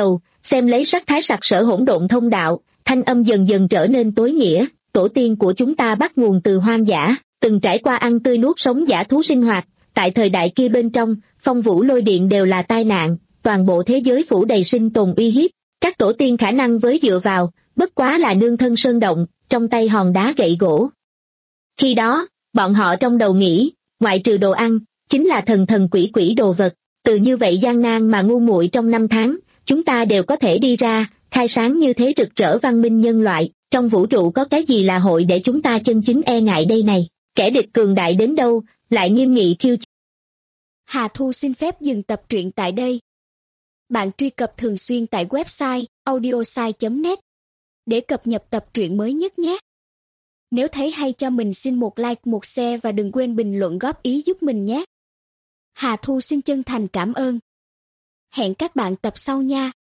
xem lấy sắc thái sặc sỡ hỗn độn thông đạo, thanh âm dần dần trở nên tối nghĩa, tổ tiên của chúng ta bắt nguồn từ hoang dã, từng trải qua ăn tươi nuốt sống dã thú sinh hoạt, tại thời đại kia bên trong, phong vũ lôi điện đều là tai nạn, toàn bộ thế giới phủ đầy sinh tồn uy hiếp, các tổ tiên khả năng với dựa vào, bất quá là nương thân sơn động, trong tay hòn đá gậy gỗ. Khi đó, bọn họ trong đầu nghĩ, ngoại trừ đồ ăn, chính là thần thần quỷ quỷ đồ vật, từ như vậy gian nan mà ngu muội trong năm tháng, chúng ta đều có thể đi ra, khai sáng như thế rực rỡ văn minh nhân loại, trong vũ trụ có cái gì là hội để chúng ta chân chính e ngại đây này, kẻ địch cường đại đến đâu, lại nghiêm nghị khiêu chiến. Hà Thu xin phép dừng tập truyện tại đây. Bạn truy cập thường xuyên tại website audiosai chấm net để cập nhật tập truyện mới nhất nhé. Nếu thấy hay cho mình xin một like, một share và đừng quên bình luận góp ý giúp mình nhé. Hà Thu xin chân thành cảm ơn. Hẹn các bạn tập sau nha.